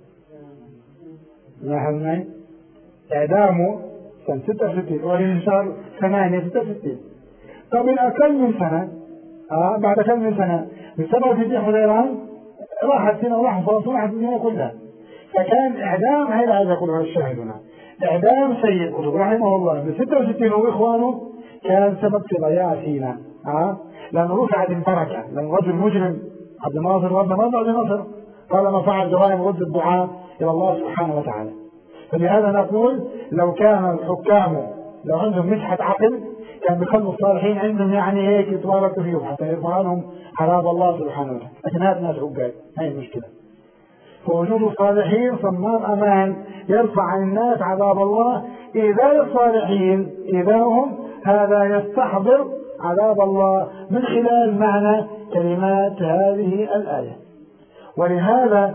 لاحظ معي؟ إعدامه سنة ستة وستين وإن شهر ثمانية ستة وستين. قبل أقل من سنة آه بعد أقل من سنة من سبعة وستين حزيران راحت سيناء وراحت فلسطين وراحت الدنيا كلها. فكان إعدام هذا هذا يقولها الشاهد هنا، إعدام سيد قطب رحمه الله ب ستة وستين وإخوانه كان سبب في ضياع سيناء. آه لأنه رفعت البركة، لأن رجل مجرم عبد الناصر رد نظر لمصر طالما فعل جرائم ضد الدعاء إلى الله سبحانه وتعالى. فلهذا نقول لو كان الحكام لو عندهم مسحة عقل كان بيخلوا الصالحين عندهم يعني هيك يتباركوا فيهم حتى يرفع عنهم عذاب الله سبحانه وتعالى، لكن هذا الناس عقال، هاي المشكلة. فوجود الصالحين صمام أمان يرفع عن الناس عذاب الله. إذا الصالحين إذا هم هذا يستحضر عذاب الله من خلال معنى كلمات هذه الآية. ولهذا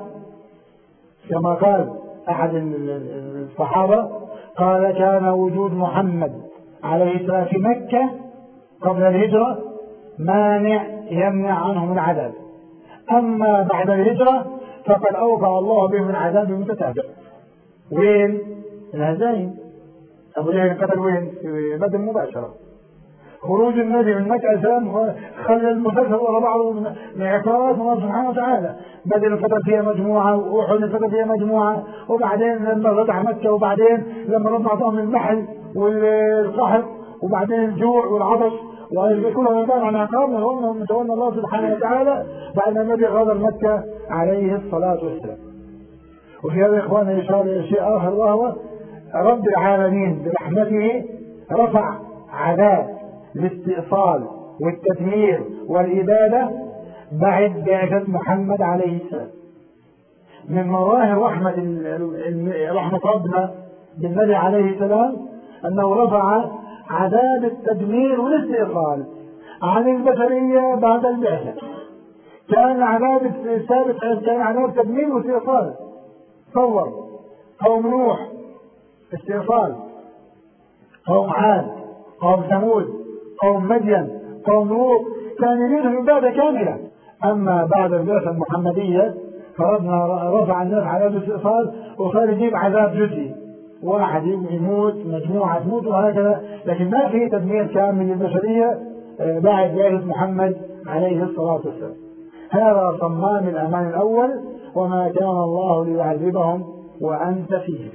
كما قال أحد الصحابة قال كان وجود محمد عليه السلام في مكة قبل الهجرة مانع يمنع عنهم العذاب، أما بعد الهجرة فقد أوقع الله بهم العذاب المتتابع. وين؟ الهزايم. أبو جهل قتل وين؟ في بدر مباشرة. خروج النبي من مكة السلام خلى المسلسل ورا بعضه من عقابات الله سبحانه وتعالى. بدر قتل فيها مجموعة وأحد قتل فيها مجموعة، وبعدين لما فتح مكة وبعدين لما ربنا أعطاهم المحل والقحط وبعدين الجوع والعطش وكلها كان عن عقاب هم تولى الله سبحانه وتعالى بعد النبي غادر مكة عليه الصلاة والسلام. وفي هذا إخواننا يشار إلى شيء آخر وهو رب العالمين برحمته رفع عذاب الاستئصال والتدمير والإبادة بعد بعثة محمد عليه السلام. من مظاهر رحمة رحمة ربنا بالنبي عليه السلام أنه رفع عذاب التدمير والاستئصال عن البشرية بعد البعثة. كان عذاب السابق كان عذاب تدمير واستئصال. تصور قوم نوح استئصال، قوم عاد، قوم ثمود، قوم مدين، قوم لوط، كان يريدهم عبادة كاملة. أما بعد البعثة المحمدية فربنا رفع الناس عذاب الاستئصال وصار يجيب عذاب جزئي، واحد يموت مجموعة تموت وهكذا، لكن ما في تدمير كامل للبشرية بعد بعثة محمد عليه الصلاة والسلام. هذا صمام الأمان الأول، وما كان الله ليعذبهم وأنت فيهم.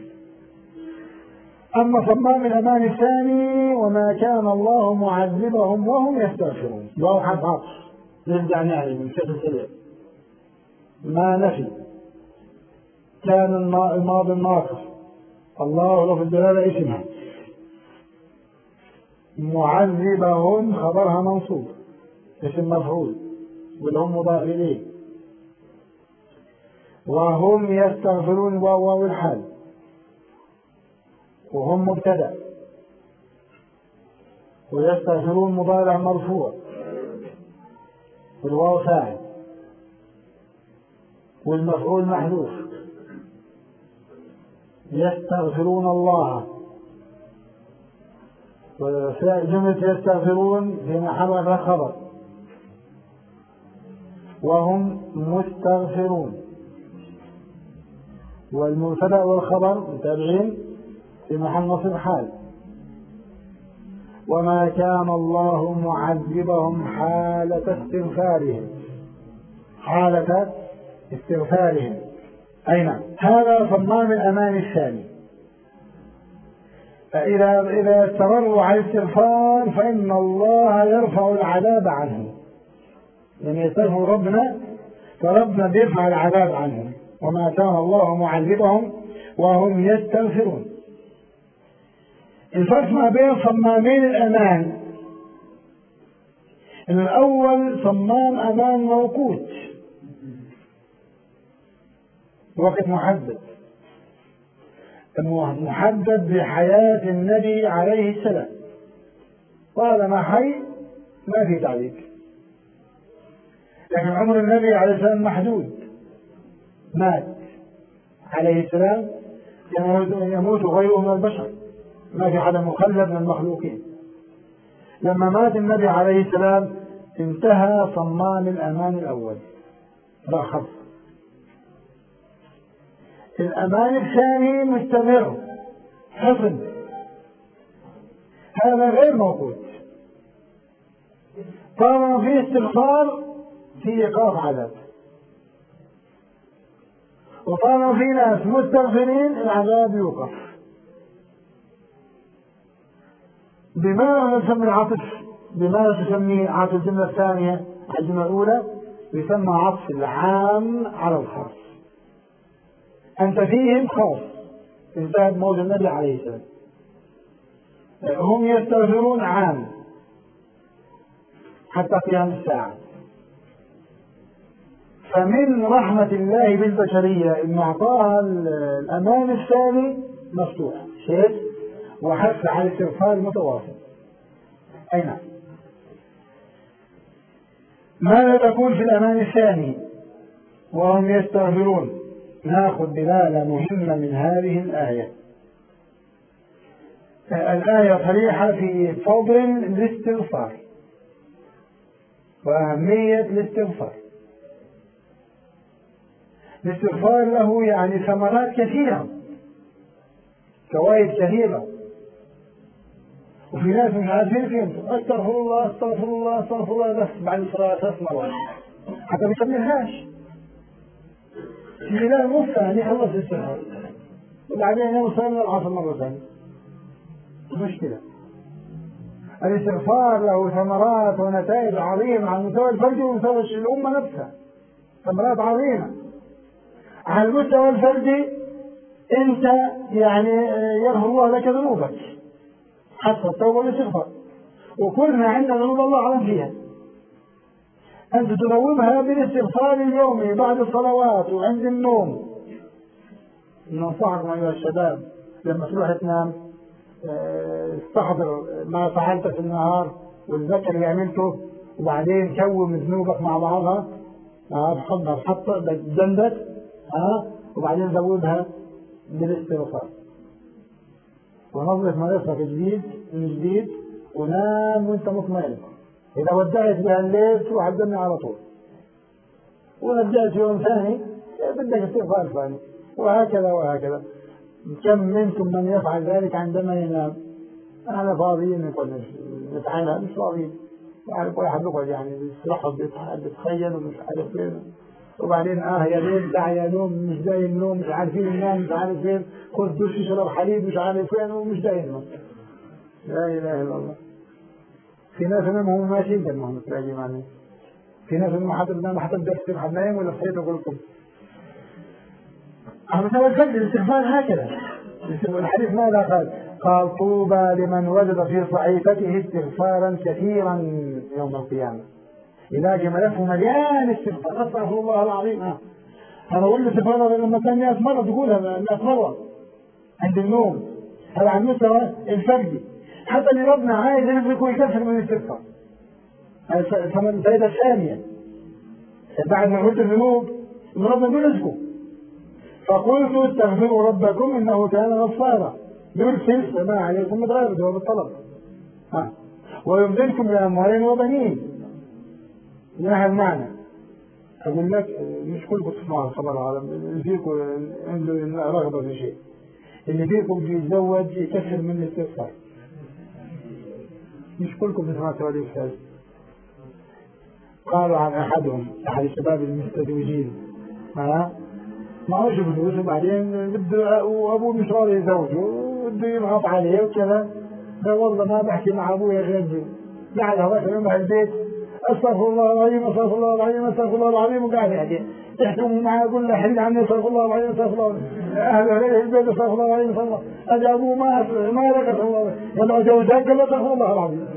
أما صمام الأمان الثاني وما كان الله معذبهم وهم يستغفرون. الله حرف عطف نرجع نعلم بشكل سريع. ما نفي كان الماضي الناقص الله لفظ الجلالة اسمها، معذبهم خبرها منصوب اسم مفعول واللي هم مضاف إليه، وهم يستغفرون واو الحال وهم مبتدأ، ويستغفرون مضارع مرفوع والواو فاعل والمفعول محذوف. يستغفرون الله وجملة يستغفرون في محل خبر، وهم مستغفرون والمبتدأ والخبر متابعين في محل نصب حال. وما كان الله معذبهم حالة استغفارهم، حالة استغفارهم أين هذا صمام الأمان الثاني. فإذا إذا استمروا على الاستغفار فإن الله يرفع العذاب عنهم، لما يستغفر ربنا فربنا بيرفع العذاب عنهم. وما كان الله معذبهم وهم يستغفرون. الفرق ما بين صمامين الأمان، الأول صمام أمان موقوت وقت محدد محدد بحياة النبي عليه السلام، طالما حي ما في تعليق. لكن عمر النبي عليه السلام محدود، مات عليه السلام يموت غيره من البشر، ما في حدا مخلد من المخلوقين. لما مات النبي عليه السلام انتهى صمام الأمان الأول، لا خلص. الأمان الثاني مستمر حصن، هذا غير موجود. طالما في استغفار في إيقاف عذاب، وطالما في ناس مستغفرين العذاب يوقف. بماذا نسمي العطف؟ بماذا تسمي عطف الجملة الثانية على الجملة الأولى؟ يسمى عطف العام على الخاص. أنت فيهم خاص، انتهت موت النبي عليه السلام. هم يستغفرون عام حتى قيام الساعة. فمن رحمة الله بالبشرية إن أعطاها الأمان الثاني مفتوح شيء، وحث على الاستغفار المتواصل. أي نعم. ماذا تكون في الأمان الثاني وهم يستغفرون؟ نأخذ دلالة مهمة من هذه الآية. الآية صريحة في فضل الاستغفار وأهمية الاستغفار. الاستغفار له يعني ثمرات كثيرة، فوائد كثيرة، وفي ناس مش عارفين فين. استغفر الله استغفر الله استغفر الله بس بعد الصلاة ثلاث مرات حتى ما يكملهاش. في خلال نص ساعة يخلص الاستغفار وبعدين يوصل للعصر مرة ثانية. مشكلة. الاستغفار له ثمرات ونتائج عظيمة على المستوى الفردي ومستوى الأمة نفسها. ثمرات عظيمة على المستوى الفردي. أنت يعني يغفر الله لك ذنوبك حتى التوبة والاستغفار، وكلنا عندنا ذنوب الله أعلم فيها. أنت تنومها بالاستغفار اليومي بعد الصلوات وعند النوم. ننصحكم أيها الشباب لما تروح تنام استحضر ما فعلت في النهار والذكر اللي عملته، وبعدين كوم ذنوبك مع بعضها بحضها بحطها بجنبك ها، وبعدين زودها بالاستغفار ونظف مريضك جديد من جديد ونام وانت مطمئن. إذا ودعت بها الليل تروح الدنيا على طول، ورجعت يوم ثاني بدك استغفار ثاني، وهكذا وهكذا. كم منكم من يفعل ذلك عندما ينام؟ أنا فاضيين نقول نتعامل مش فاضيين، يعرف واحد يقعد يعني بيسرح بيتخيل ومش عارف فين، وبعدين اه يا ليل دع يا نوم مش داي النوم، مش عارفين ننام مش عارف فين، خذ دش يشرب حليب مش عارف فين ومش داي النوم. لا إله إلا الله. في ناس نامهم ماشيين كانهم تلاقي معنا، في ناس ما حد نام حتى بدك حد نايم ولا صحيت أقول لكم. مثلا الفجر الاستغفار هكذا. الحديث ماذا قال؟ قال طوبى لمن وجد في صحيفته استغفارا كثيرا يوم القيامة. يلاقي ملفه مليان استغفار، استغفر الله العظيم. أنا أقول الاستغفار لما كان مئة مرة تقولها مئة مرة عند النوم. هذا عن مستوى الفردي. حتى اللي ربنا عايز يمسك ويكفر من الاستغفار. هذا الفائدة الثانية. بعد ما قلت الذنوب ربنا يقول اسكوا. فقلت استغفروا ربكم إنه كان غفارا يرسل السماء عليكم مدرارا جواب الطلب ها ويمددكم بأموال وبنين. هذا المعنى. أقول لك مش كلكم تسمعوا الخبر العالم، اللي فيكم عنده رغبة في شيء، اللي فيكم بيتزوج يكثر من الاستغفار. مش كلكم تسمعوا سواليف هذه. قالوا عن أحدهم أحد الشباب المستزوجين ها معهوش فلوس وبعدين بده وابوه مش راضي يزوجه وبده يضغط عليه وكذا. لا والله ما بحكي مع ابويا غير قاعد هذاك اليوم على البيت استغفر الله العظيم استغفر الله العظيم استغفر الله العظيم وقاعد يحكي يحكم معاه يقول له حل عني استغفر الله العظيم استغفر الله اهل عليه البيت استغفر الله العظيم استغفر الله. هذا ابوه ما ما رقص الله ولا جوزك قال له استغفر الله العظيم.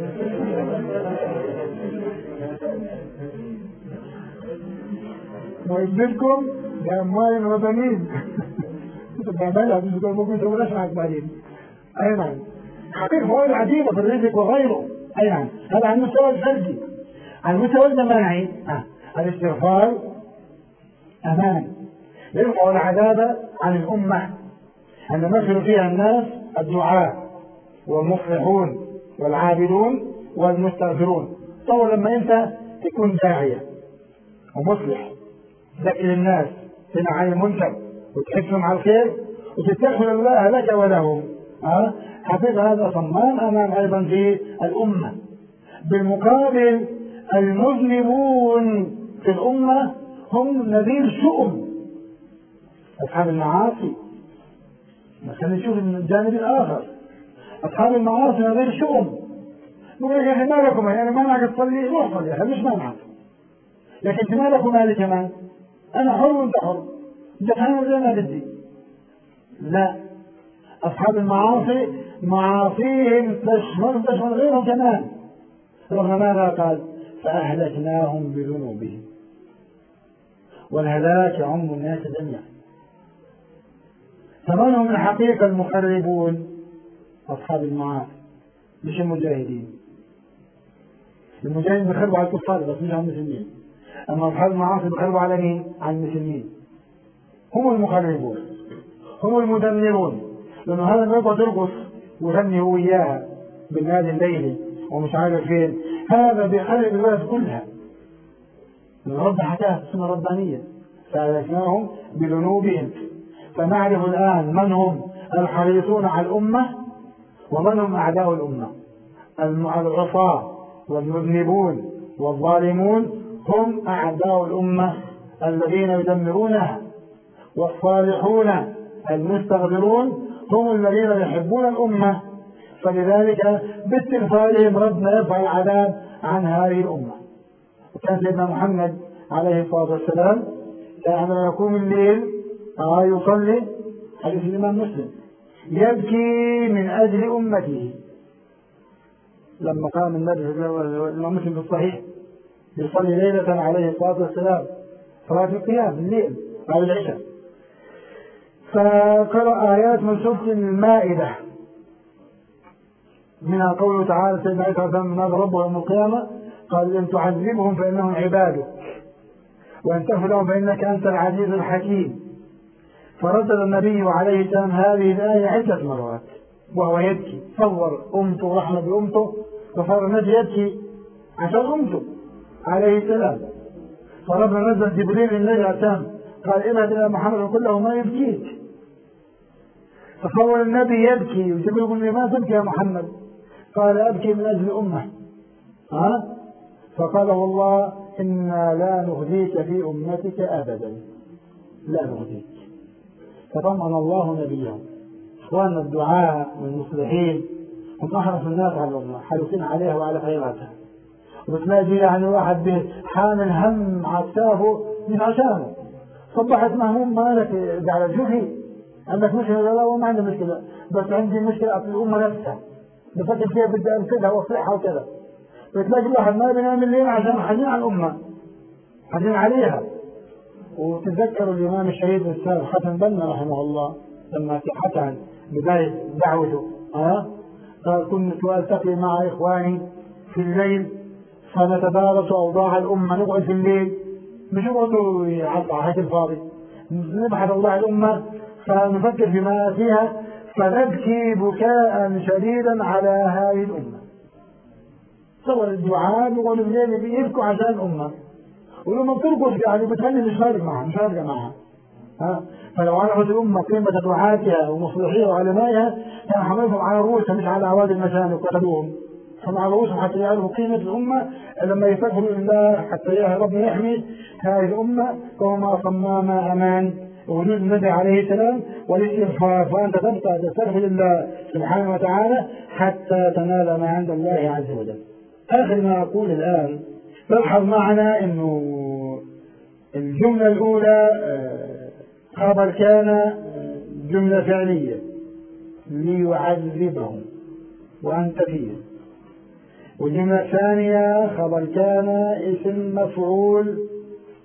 ويمددكم بأموال وبنين بأموالها مش ممكن تقولش معك بعدين. أي نعم. حقيقة فوائد عديدة في الرزق وغيره. أي نعم. هذا على المستوى الفردي. على المستوى الجماعي آه. الاستغفار أمان يرفع العذاب عن الأمة عندما يدخل فيها الناس الدعاء والمصلحون والعابدون والمستغفرون. طول لما أنت تكون داعية ومصلح تذكر الناس تنهى عن المنكر وتحثهم على الخير وتستغفر الله لك ولهم أه؟ حقيقة هذا صمام أمام أيضا في الأمة. بالمقابل المذنبون في الأمة هم نذير شؤم أصحاب المعاصي. خلينا نشوف الجانب الآخر. أصحاب المعاصي نذير شؤم. نقول يا أخي ما لكم يعني ما معك تصلي روح صلي هذا مش مانعك. لكن ما لكم هذه كمان أنا حر وأنت حر أنت تفهم زي ما بدي. لا أصحاب المعاصي معاصيهم تشمل تشمل غيرهم كمان. رغم ماذا قال فأهلكناهم بذنوبهم والهلاك يعم الناس جميعا. فمن هم الحقيقة المقربون؟ أصحاب المعاصي مش المجاهدين. المجاهدين بيخربوا على الكفار بس مش على المسلمين. أما أصحاب المعاصي بيخربوا على مين؟ على المسلمين. هم المقربون هم المدمرون. لأنه هذا الرضا ترقص وغني هو إياها بالنادي الليلي ومش عارف فين هذا بيخرب البلد كلها. الرب حكاها بسنة ربانية فأهلكناهم بذنوبهم. فنعرف الآن من هم الحريصون على الأمة ومن هم أعداء الأمة. العصاة والمذنبون والظالمون هم أعداء الأمة الذين يدمرونها. والصالحون المستغفرون هم الذين يحبون الأمة. فلذلك باستغفارهم ربنا يرفع العذاب عن هذه الأمة. وكان سيدنا محمد عليه الصلاة والسلام كان يقوم الليل آه يصلي حديث الإمام مسلم يبكي من أجل أمته. لما قام النبي الإمام مسلم في الصحيح يصلي ليلة عليه الصلاة والسلام صلاة القيام الليل بعد العشاء فقرأ آيات من سورة المائدة منها قوله تعالى سيدنا عيسى عليه السلام نادى ربه يوم القيامة قال إن تعذبهم فإنهم عبادك وإن تغفر لهم فإنك أنت العزيز الحكيم. فردد النبي عليه السلام هذه الآية عدة مرات وهو يبكي. صور أمته رحمة بأمته فصار النبي يبكي عشان أمته عليه السلام. فربنا نزل جبريل الليل أتام قال إذهب إلى محمد وقل له ما يبكيك. فصور النبي يبكي وجبريل يقول لي ما تبكي يا محمد قال أبكي من أجل أمة. ها؟ فقال والله إنا لا نخزيك في أمتك أبدا لا نخزيك. فطمأن الله نبيه. إخواننا الدعاء والمصلحين هم أحرص الناس على الأمة حريصين عليها وعلى خيراتها. وبتلاقي يعني واحد به حامل هم على كتافه مش عشانه صبحت مهموم مالك على شوفي عندك مشكلة لا وما عندي مشكلة بس عندي مشكلة في الأمة نفسها بفكر فيها بدي أنقذها وأصلحها وكذا. بتلاقي الواحد ما بينام الليل عشان حزين على الأمة حزين عليها. وتتذكروا الإمام الشهيد الأستاذ حسن بنا رحمه الله لما حكى عن بداية دعوته أه؟ قال كنت ألتقي مع إخواني في الليل فنتدارس أوضاع الأمة نقعد في الليل مش نقعدوا يعطى هيك الفاضي نبحث أوضاع الأمة فنفكر فيما فيها فنبكي بكاء شديدا على هذه الأمة. صور الدعاء يقولوا الليل بيبكوا عشان الأمة ولما بترقص يعني بتغني مش فارق معها مش فارقة معها. ها فلو عرفت الأمة قيمة دعاتها ومصلحيها وعلمائها كان حملهم على رؤوسها مش على أعواد المشان وقتلوهم. هم على رؤوسهم حتى يعرفوا قيمة الأمة لما يستغفروا لله حتى يا ربنا يحمي هذه الأمة وما صمام أمان وجود النبي عليه السلام والاستغفار. فأنت تبقى تستغفر الله سبحانه وتعالى حتى تنال ما عند الله عز وجل. آخر ما أقول الآن تلحظ معنا إنه الجملة الأولى خبر كان جملة فعلية ليعذبهم وأنت فيه. والجملة الثانية خبر كان اسم مفعول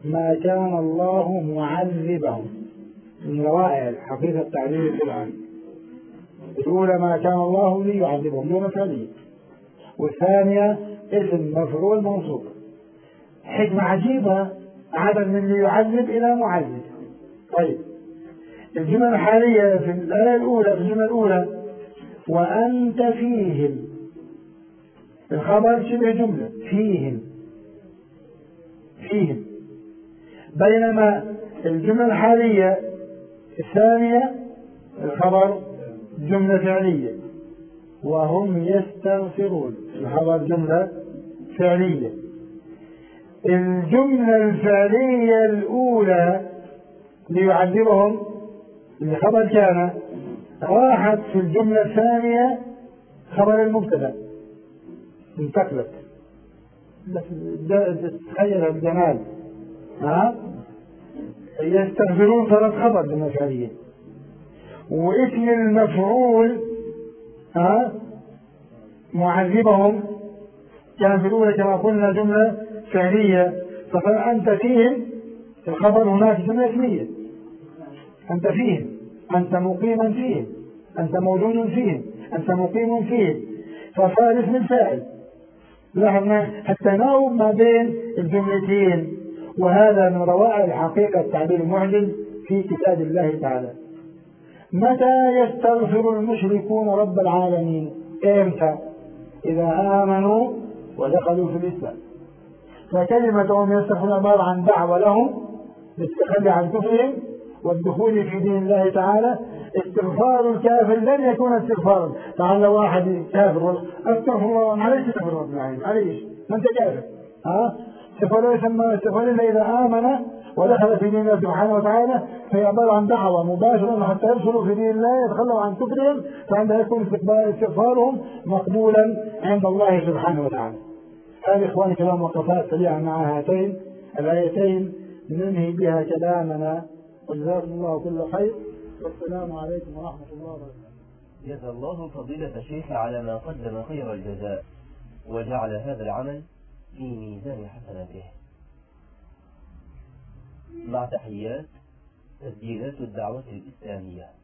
ما كان الله معذبهم، من روائع حقيقة تعبير القرآن. الأولى ما كان الله ليعذبهم دون فعلية، والثانية اسم مفعول منصوب. حكمة عجيبة، عدد من ليعذب إلى معذب. طيب الجملة الحالية في الآية الأولى، في الجملة الأولى وأنت فيهم، الخبر شبه جملة فيهم فيهم، بينما الجملة الحالية الثانية الخبر جملة فعلية وهم يستغفرون، الخبر جملة فعلية. الجملة الفعلية الأولى ليعذبهم اللي خبر كان راحت في الجملة الثانية خبر المبتدأ انتقلت. بس تخيل الجمال، ها يستغفرون صارت خبر جملة فعلية، واسم المفعول ها معذبهم كان في الأولى كما قلنا جملة فعلية، فقال أنت فيهم الخبر هناك جملة اسمية، أنت فيهم، أنت مقيما فيهم، أنت موجود فيهم، أنت مقيم فيهم، فصار اسم الفاعل. لاحظنا التناوب ما بين الجملتين، وهذا من روائع الحقيقة التعبير المعجز في كتاب الله تعالى. متى يستغفر المشركون رب العالمين؟ امتى؟ إذا آمنوا ودخلوا في الإسلام. فكلمتهم يستغفرون عبارة عن دعوة لهم بالتخلي عن كفرهم والدخول في دين الله تعالى. استغفار الكافر لن يكون استغفارا. تعال واحد كافر استغفر الله، معليش استغفر رب العالمين، معليش ما انت كافر، ها استغفار يسمى استغفار الا اذا امن ودخل في دين الله سبحانه وتعالى، فهي عباره عن دعوه مباشره حتى يدخلوا في دين الله يتخلوا عن كفرهم، فعندها يكون استغفارهم مقبولا عند الله سبحانه وتعالى. هذه اخواني كلام وقفات سريعه مع هاتين الايتين ننهي بها كلامنا، وجزاكم الله كل خير، والسلام عليكم ورحمة الله وبركاته. جزا الله فضيلة الشيخ على ما قدم خير الجزاء، وجعل هذا العمل في ميزان حسناته. مع تحيات تسجيلات الدعوة الإسلامية.